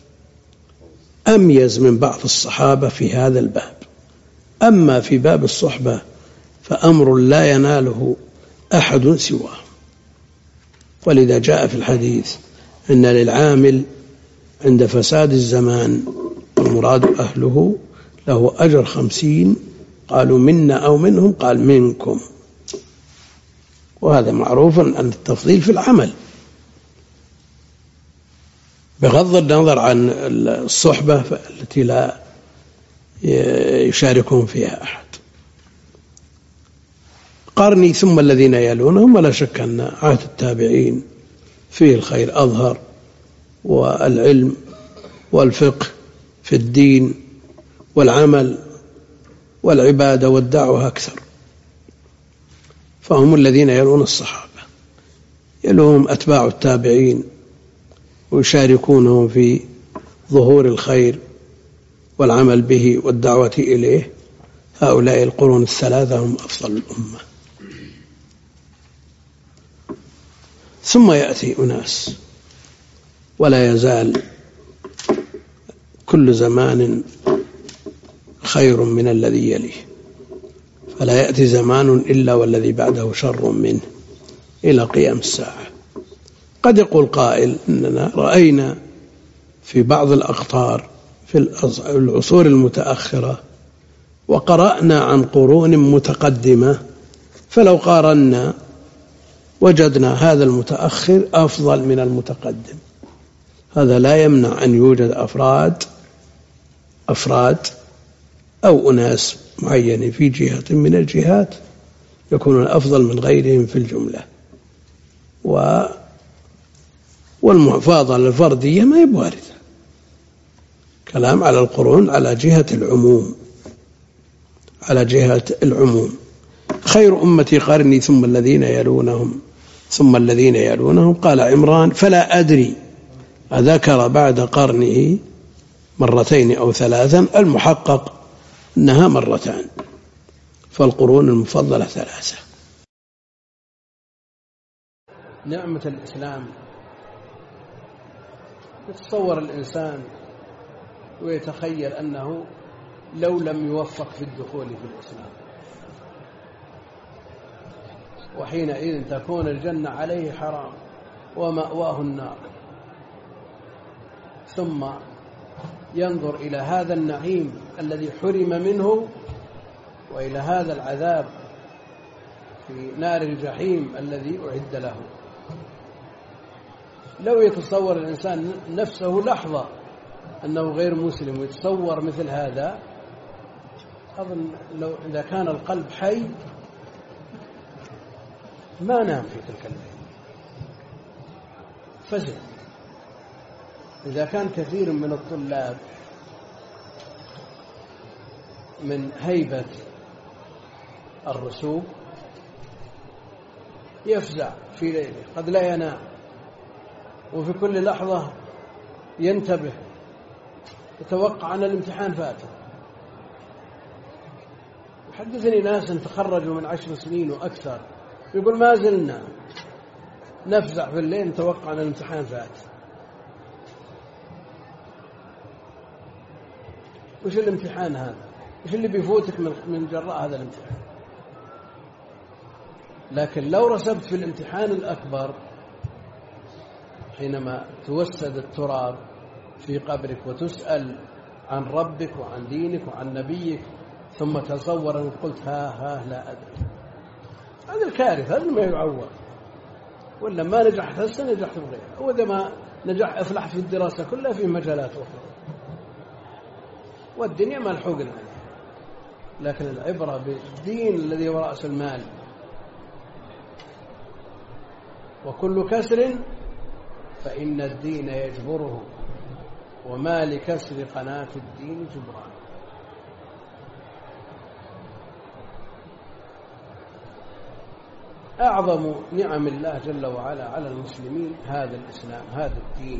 أميز من بعض الصحابة في هذا الباب، أما في باب الصحبة فأمر لا يناله أحد سواه. ولذا جاء في الحديث إن للعامل عند فساد الزمان المراد أهله له أجر خمسين، قالوا منا أو منهم، قال منكم. وهذا معروف أن التفضيل في العمل بغض النظر عن الصحبة التي لا يشاركهم فيها أحد. قرني ثم الذين يلونهم، ولا شك أن عهد التابعين فيه الخير أظهر، والعلم والفقه في الدين والعمل والعبادة والدعوة أكثر، فهم الذين يلون الصحابة، يلوهم أتباع التابعين ويشاركونهم في ظهور الخير والعمل به والدعوة إليه. هؤلاء القرون الثلاثة هم أفضل الأمة. ثم يأتي أناس، ولا يزال كل زمان خير من الذي يليه، فلا يأتي زمان إلا والذي بعده شر منه إلى قيام الساعة. قد يقول قائل إننا رأينا في بعض الأقطار في العصور المتأخرة وقرأنا عن قرون متقدمة، فلو قارنا وجدنا هذا المتأخر أفضل من المتقدم. هذا لا يمنع أن يوجد أفراد أفراد أو أناس معينين في جهة من الجهات يكونون أفضل من غيرهم في الجملة، و والمفاضلة الفردية ما هي واردة. كلام على القرون على جهة العموم، على جهة العموم. خير أمتي قرني ثم الذين يلونهم ثم الذين يلونهم. قال عمران فلا أدري أذكر بعد قرنه مرتين أو ثلاثا، المحقق أنها مرتان، فالقرون المفضلة ثلاثة. نعمة الإسلام يتصور الإنسان ويتخيل أنه لو لم يوفق في الدخول في الإسلام، وحينئذ تكون الجنة عليه حرام ومأواه النار، ثم ينظر إلى هذا النعيم الذي حرم منه وإلى هذا العذاب في نار الجحيم الذي أعد له. لو يتصور الإنسان نفسه لحظة أنه غير مسلم ويتصور مثل هذا، أظن لو إذا كان القلب حي ما نام في تلك الليلة، فزع. إذا كان كثير من الطلاب من هيبة الرسوب يفزع في ليله، قد لا ينام، وفي كل لحظة ينتبه، يتوقع أن الامتحان فاته. حدثني ناس تخرجوا من عشر سنين وأكثر يقول ما زلنا نفزع في الليل نتوقع أن الامتحان فات. وش الامتحان هذا؟ وش اللي بيفوتك من جراء هذا الامتحان؟ لكن لو رسبت في الامتحان الأكبر حينما توسد التراب في قبرك وتسأل عن ربك وعن دينك وعن نبيك، ثم تصور أن قلت ها ها لا أدري، هذا الكارثة، هذا ما يعوض. ولا ما نجحت هسه نجحت بغيرها، وإذا ما نجح أفلح في الدراسة كلها في مجالات أخرى، والدنيا ملحوقنا. لكن العبرة بالدين الذي هو رأس المال. وكل كسر فإن الدين يجبره، وما لكسر قناة الدين جبران. أعظم نعم الله جل وعلا على المسلمين هذا الإسلام، هذا الدين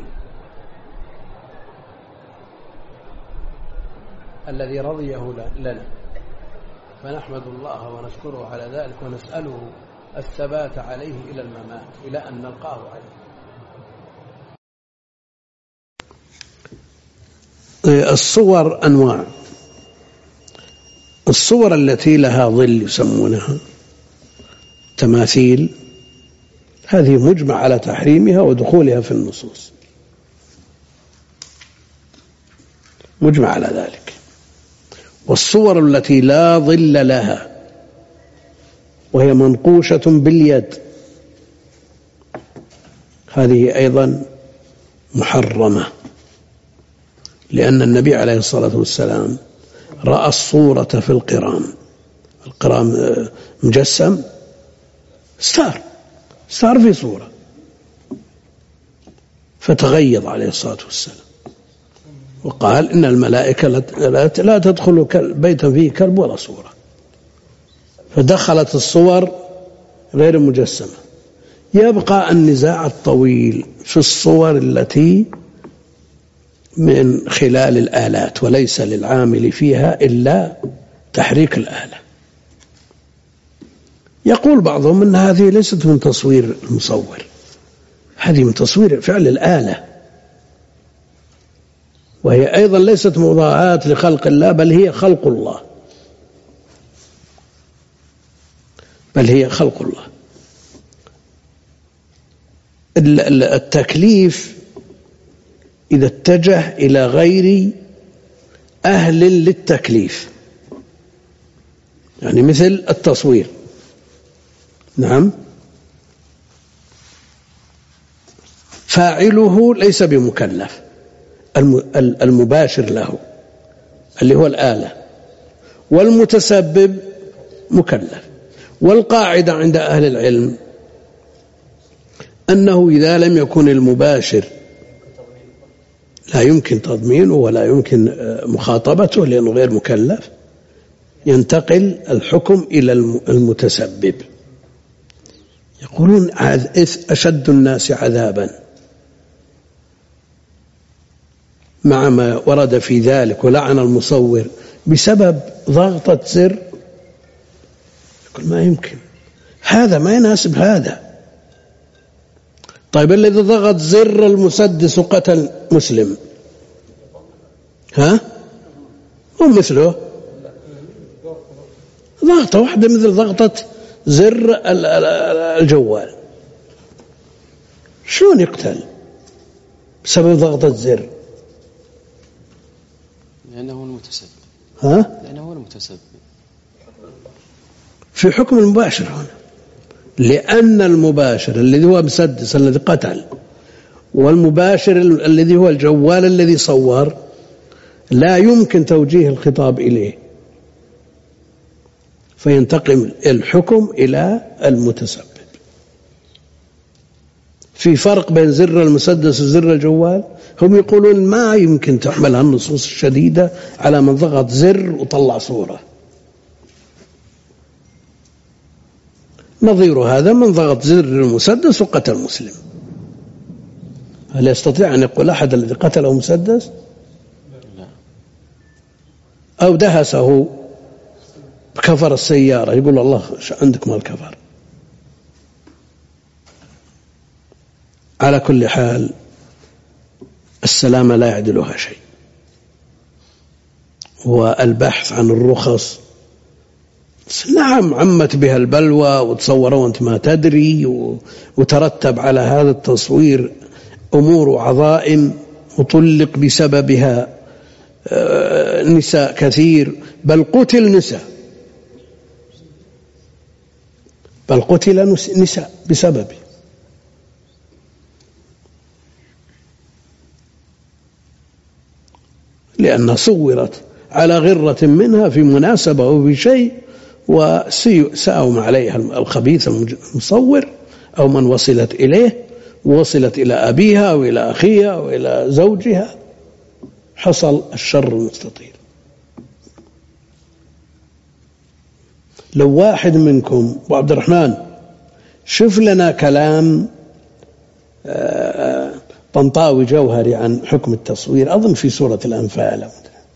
الذي رضيه لنا، فنحمد الله ونشكره على ذلك ونسأله الثبات عليه إلى الممات، إلى أن نلقاه عليه. الصور أنواع. الصور التي لها ظل يسمونها تماثيل، هذه مجمع على تحريمها ودخولها في النصوص، مجمع على ذلك. والصور التي لا ظل لها وهي منقوشة باليد، هذه أيضا محرمة، لأن النبي عليه الصلاة والسلام رأى الصورة في القرام. القرام مجسم، ستار ستار في صورة، فتغيظ عليه الصلاة والسلام وقال إن الملائكة لا تدخل بيتا فيه كلب ولا صورة، فدخلت الصور غير مجسمة. يبقى النزاع الطويل في الصور التي من خلال الآلات، وليس للعامل فيها إلا تحريك الآلة. يقول بعضهم أن هذه ليست من تصوير المصور، هذه من تصوير فعل الآلة، وهي أيضا ليست مضاهاة لخلق الله، بل هي خلق الله، بل هي خلق الله. التكليف إذا اتجه إلى غير أهل للتكليف، يعني مثل التصوير، نعم، فاعله ليس بمكلف، المباشر له اللي هو الآلة، والمتسبب مكلف. والقاعدة عند أهل العلم أنه إذا لم يكن المباشر لا يمكن تضمينه ولا يمكن مخاطبته لأنه غير مكلف، ينتقل الحكم إلى المتسبب. يقولون أشد الناس عذابا مع ما ورد في ذلك ولعن المصور بسبب ضغطة زر. يقول ما يمكن، هذا ما يناسب هذا. طيب الذي ضغط زر المسدس وقتل مسلم، ها ومثله ضغطة واحدة مثل ضغطة زر الجوال، شلون يقتل بسبب ضغطة زر؟ لأنه هو المتسبب. ها؟ لأنه هو المتسبب في حكم المباشر هنا، لأن المباشر الذي هو مسدس الذي قتل والمباشر الذي هو الجوال الذي صور لا يمكن توجيه الخطاب إليه، فينتقل الحكم إلى المتسبب. في فرق بين زر المسدس وزر الجوال. هم يقولون ما يمكن تحمل النصوص الشديدة على من ضغط زر وطلع صورة. نظير هذا من ضغط زر المسدس وقتل مسلم. هل يستطيع أن يقول أحد الذي قتله مسدس أو دهسه بكفر السيارة يقول الله عندك مال كفر؟ على كل حال السلامة لا يعدلها شيء، والبحث عن الرخص نعم عمت بها البلوى وتصوروا وانت ما تدري، وترتب على هذا التصوير أمور وعظائم وطلق بسببها نساء كثير، بل قتل نساء بل قتل نساء بسببه. لأنها صورت على غرة منها في مناسبة أو في شيء وساوم عليها الخبيث المصور أو من وصلت إليه، ووصلت إلى أبيها وإلى أخيها وإلى زوجها، حصل الشر المستطيل. لو واحد منكم أبو عبد الرحمن شوف لنا كلام طنطاوي جوهري عن حكم التصوير، أظن في سورة الأنفال.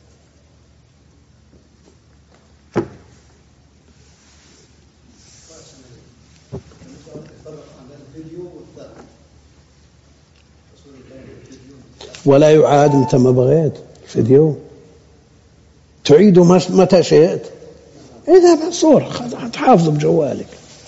ولا يعاد متى ما بغيت الفيديو، تعيده متى شئت. إذا بالصورة تحافظ بجوالك.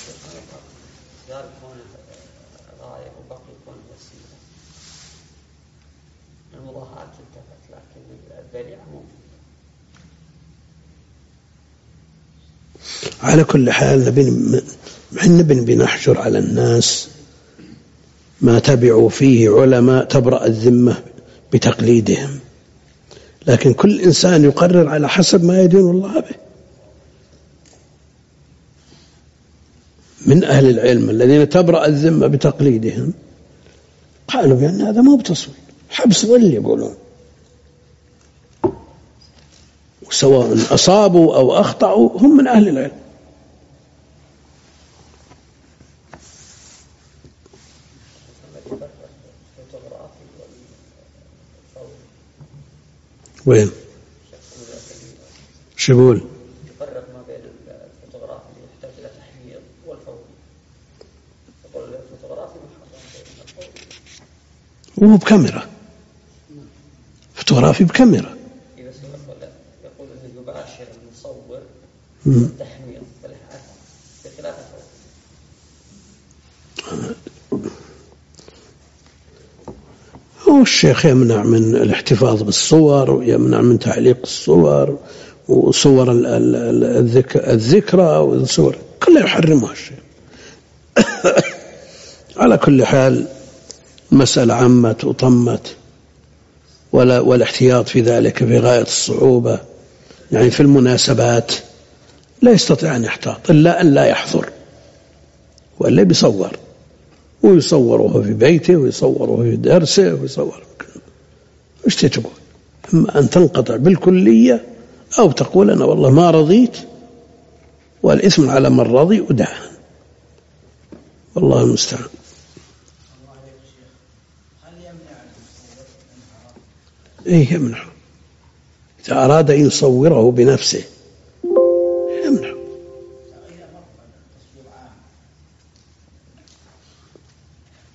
على كل حال نبي نبي نحجر على الناس ما تبعوا فيه علماء تبرأ الذمة بتقليدهم، لكن كل إنسان يقرر على حسب ما يدين الله به. من أهل العلم الذين تبرأ الذمة بتقليدهم قالوا بأن هذا ما هو بتصوير، حبس ظل يقولون، وسواء أصابوا أو أخطأوا هم من أهل العلم. وين شبول يفرق ما بين الفوتوغرافي اللي يحتاج إلى تحميل والفوري، يقول الفوتوغرافي وهو بكاميرا، فوتوغرافي بكاميرا. يقول انه يباشر المصور التحميل بخلاف الفوري. هو الشيخ يمنع من الاحتفاظ بالصور ويمنع من تعليق الصور وصور الذكرى والصور كلها يحرمها الشيخ. على كل حال المسألة عمت وطمت، ولا والاحتياط في ذلك في غاية الصعوبة. يعني في المناسبات لا يستطيع أن يحتاط إلا أن لا يحضر، وإلا بيصور، ويصوره في بيته ويصوره في درسه ويصوره. وش تقول؟ إما أن تنقطع بالكلية أو تقول أنا والله ما رضيت والإثم على من رضي ودعه. والله المستعان. إيه يمنع إذا أراد أن يصوره بنفسه يمنع.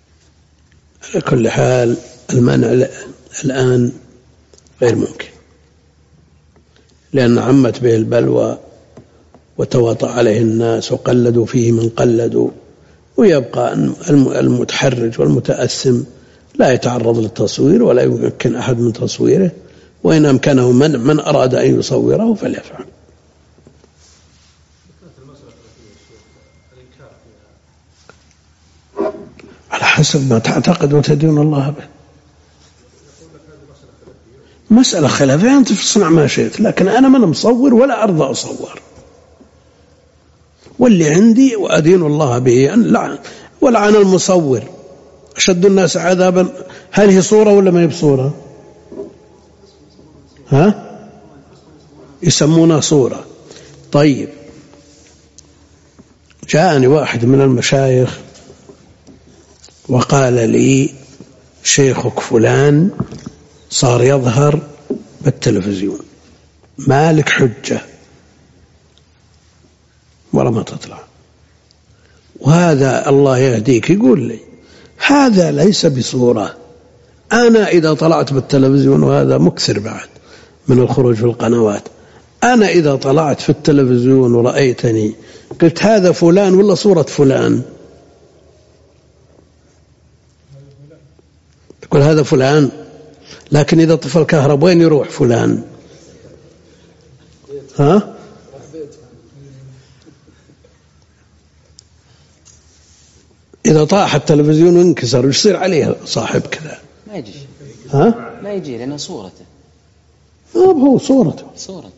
على كل حال المنع الآن غير ممكن. لأن عمت به البلوى وتواطأ عليه الناس وقلدوا فيه من قلدوا، ويبقى المتحرج والمتأثم لا يتعرض للتصوير ولا يمكن أحد من تصويره، وإن أمكنه منع من أراد أن يصوره فليفعل. على حسب ما تعتقد وتدين الله به. مسألة خلافية، أنت تصنع ما شئت، لكن أنا من مصور ولا أرضى أصور، واللي عندي وأدين الله به أن لعن ولعن المصور. أشد الناس عذابا، هل هي صورة ولا ما هي بصورة؟ ها؟ يسمونها صورة. طيب، جاءني واحد من المشايخ وقال لي شيخك فلان صار يظهر بالتلفزيون، مالك حجة ولا ما تطلع، وهذا الله يهديك يقول لي هذا ليس بصورة. أنا إذا طلعت بالتلفزيون، وهذا مكثر بعد من الخروج في القنوات، أنا إذا طلعت في التلفزيون ورأيتني قلت هذا فلان ولا صورة فلان؟ تقول هذا فلان، لكن إذا طفى الكهرباء وين يروح فلان؟ ها؟ إذا طاح التلفزيون وانكسر وش يصير عليه صاحب كذا؟ ما يجي. ها؟ ما يجي لأنه صورته. آه هو صورته. صورته.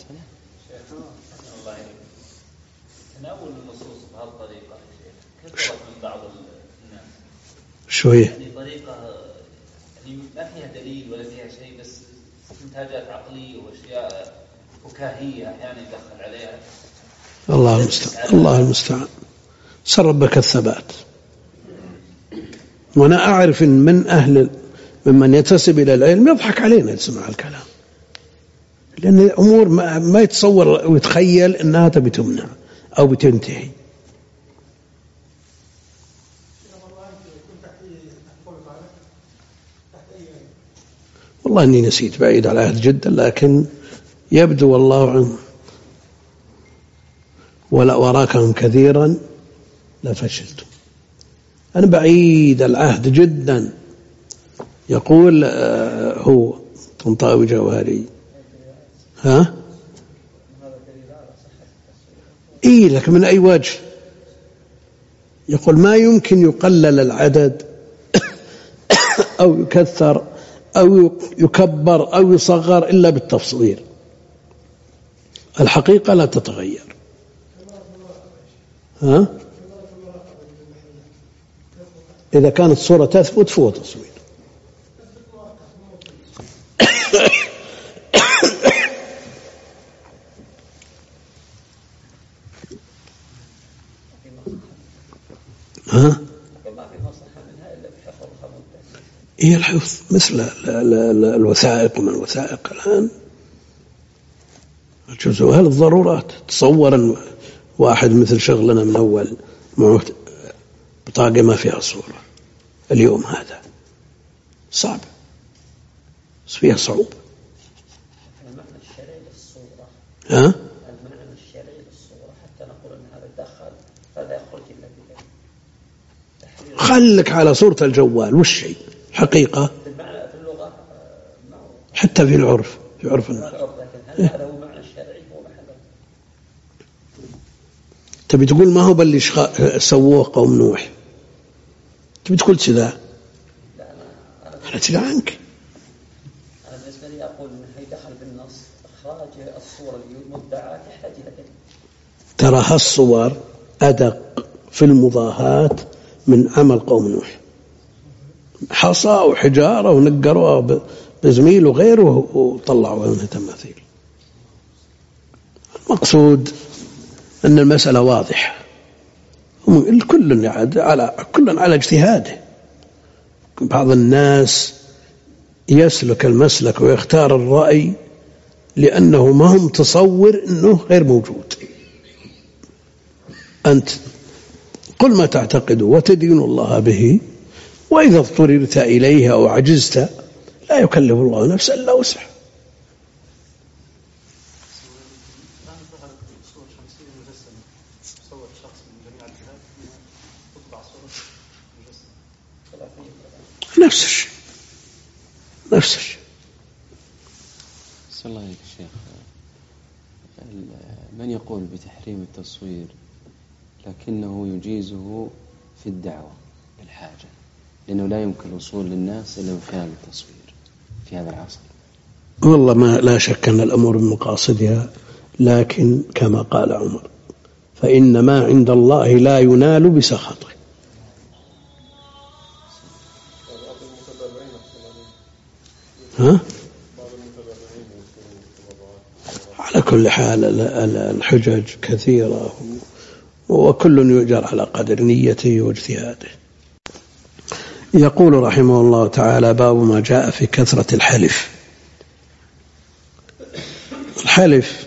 تناول النصوص بهالطريقة كثرت من بعض الناس. شوية. يعني طريقة يعني ما فيها دليل ولا فيها شيء، بس انتاجات عقلية وأشياء فكاهية أحيانا يدخل عليها. الله المستعان. الله المستعان. سر ربك الثبات. وأنا أعرف إن من أهل ممن ينتسب إلى العلم يضحك علينا يسمع الكلام، لأن الأمور ما, ما يتصور ويتخيل أنها تبي تمنع أو بتنتهي. والله أني نسيت، بعيد على عهد جدا، لكن يبدو والله عنه ولا وراكهم كثيرا لفشلتم. أنا بعيد العهد جدا. يقول هو طنطاوي جوهري، ها؟ إيه، لك من أي وجه؟ يقول ما يمكن يقلل العدد أو يكثر أو يكبر أو يصغر إلا بالتصوير. الحقيقة لا تتغير. ها؟ إذا كانت الصورة تثبت فهو تصوير. ها؟ هي الحفظ مثل الوثائق من الوثائق الآن جزءها الضرورات. تصور واحد مثل شغلنا من أول معه بطاقة ما فيها صورة اليوم، هذا صعب، بس فيها صعوبة. المعنى الشرعي للصورة، ها؟ المعنى الشرعي للصورة حتى نقول أن هذا دخل فلا يخرج إلا بذلك. خلك على صورة الجوال والشيء حقيقة في المعنى في اللغة حتى في العرف، في عرف الناس. لكن هل هذا هو معنى الشرعي هو محله؟ تبي تقول ما هو باللي سووه قوم نوح، تبي تقول كذا؟ لا أنا أنا أنا تدعى عنك. أنا بالنسبة لي أقول إن هي دخل بالنص إخراج الصورة المدعاة تحتاج إلى دليل. ترى هالصور أدق في المضاهات من عمل قوم نوح، حصى وحجارة ونقروها بزميل وغيره وطلعوا منها تماثيل. المقصود أن المسألة واضحة، الكل على كل على اجتهاده. بعض الناس يسلك المسلك ويختار الرأي لأنه ما هم تصور أنه غير موجود. أنت قل ما تعتقد وتدين الله به، وإذا اضطررت إليه أو عجزت لا يكلف الله نفسا إلا وسعها. ظهرت صور شمسية مجسمة صور شخص من جميع الجهات تطبع صورة مجسمة نفس الشيء نفس الشيء. صلى الله عليه الشيخ، من يقول بتحريم التصوير لكنه يجيزه في الدعوة بالحاجة، لأنه لا يمكن الوصول للناس إلا من خلال التصوير في هذا العصر؟ والله ما لا شك أن الأمور بمقاصدها، لكن كما قال عمر فإن ما عند الله لا ينال بسخطه. ها؟ على كل حال الحجج كثيرة وكل يؤجر على قدر نيته واجتهاده. يقول رحمه الله تعالى: باب ما جاء في كثرة الحلف. الحلف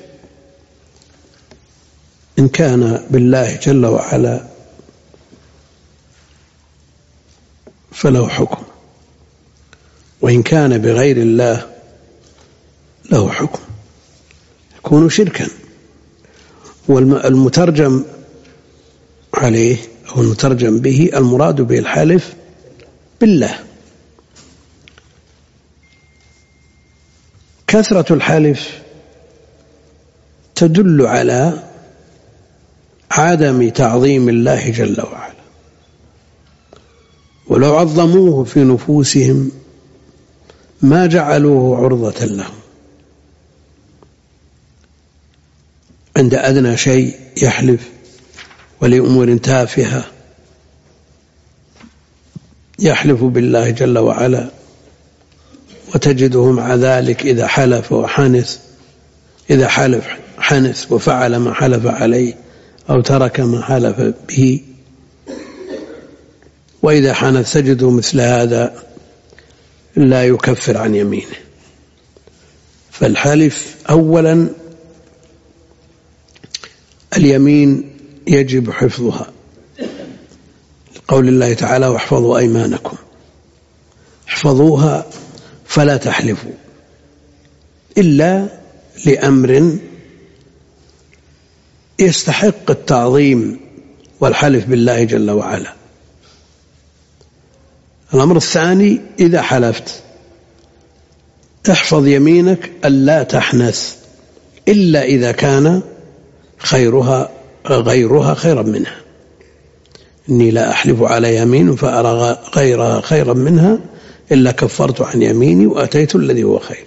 إن كان بالله جل وعلا فله حكم، وإن كان بغير الله له حكم، يكون شركا. والمترجم عليه أو المترجم به المراد به الحلف بالله. كثرة الحلف تدل على عدم تعظيم الله جل وعلا، ولو عظموه في نفوسهم ما جعلوه عرضة لهم. عند أدنى شيء يحلف، ولأمور تافهة يحلف بالله جل وعلا، وتجده مع ذلك إذا حلف وحنث إذا حلف حنث وفعل ما حلف عليه أو ترك ما حلف به، وإذا حنث تجده مثل هذا لا يكفر عن يمينه. فالحلف أولا اليمين يجب حفظها، لقول الله تعالى: واحفظوا أيمانكم. احفظوها فلا تحلفوا إلا لأمر يستحق التعظيم والحلف بالله جل وعلا. الأمر الثاني: إذا حلفت احفظ يمينك ألا تحنث إلا إذا كان خيرها غيرها خيرا منها. إني لا أحلف على يمين فأرى غيرها خيرا منها إلا كفرت عن يميني وأتيت الذي هو خير.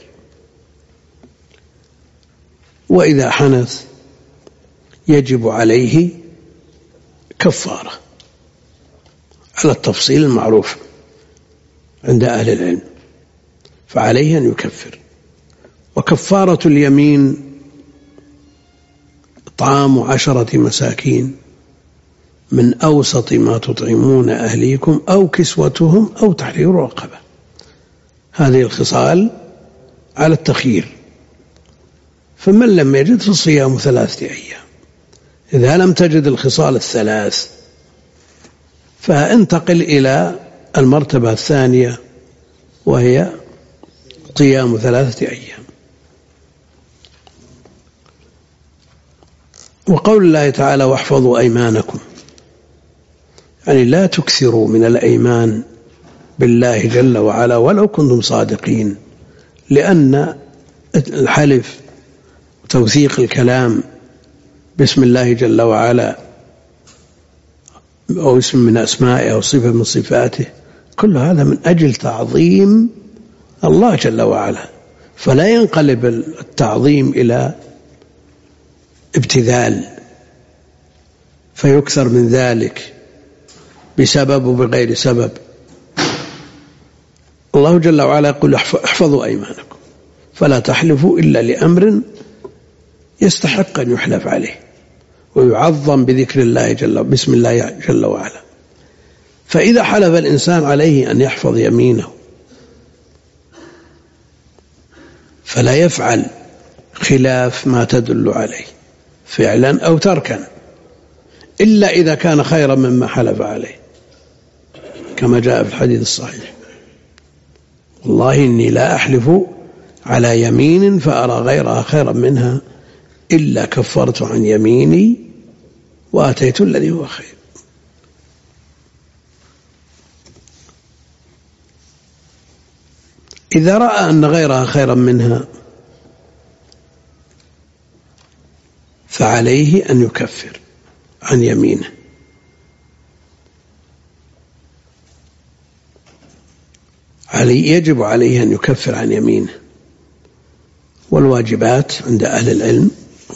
وإذا حنث يجب عليه كفارة على التفصيل المعروف عند أهل العلم، فعليه أن يكفر. وكفارة اليمين إطعام عشرة مساكين من أوسط ما تطعمون أهليكم أو كسوتهم أو تحرير رقبة. هذه الخصال على التخيير، فمن لم يجد فصيام ثلاثة أيام. إذا لم تجد الخصال الثلاث فانتقل إلى المرتبة الثانية وهي صيام ثلاثة أيام. وقول الله تعالى: واحفظوا أيمانكم، يعني لا تكثروا من الأيمان بالله جل وعلا ولو كنتم صادقين، لأن الحلف وتوثيق الكلام باسم الله جل وعلا أو اسم من أسمائه أو صفة من صفاته، كل هذا من أجل تعظيم الله جل وعلا، فلا ينقلب التعظيم إلى ابتذال فيكثر من ذلك بسبب وبغير سبب. الله جل وعلا يقول: احفظوا أيمانكم فلا تحلفوا إلا لأمر يستحق أن يحلف عليه ويعظم بذكر الله جل بسم الله جل وعلا. فإذا حلف الإنسان عليه أن يحفظ يمينه فلا يفعل خلاف ما تدل عليه فعلا أو تركا، إلا إذا كان خيرا مما حلف عليه، كما جاء في الحديث الصحيح: والله إني لا أحلف على يمين فأرى غيرها خيرا منها إلا كفرت عن يميني وآتيت الذي هو خير. إذا رأى أن غيرها خيرا منها فعليه أن يكفر عن يمينه. علي يجب عليه أن يكفر عن يمينه. والواجبات عند أهل العلم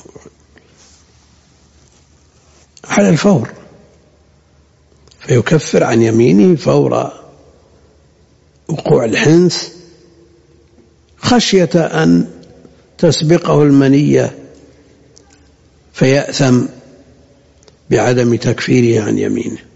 على الفور، فيكفر عن يمينه فور وقوع الحنث خشية أن تسبقه المنية فيأثم بعدم تكفيره عن يمينه.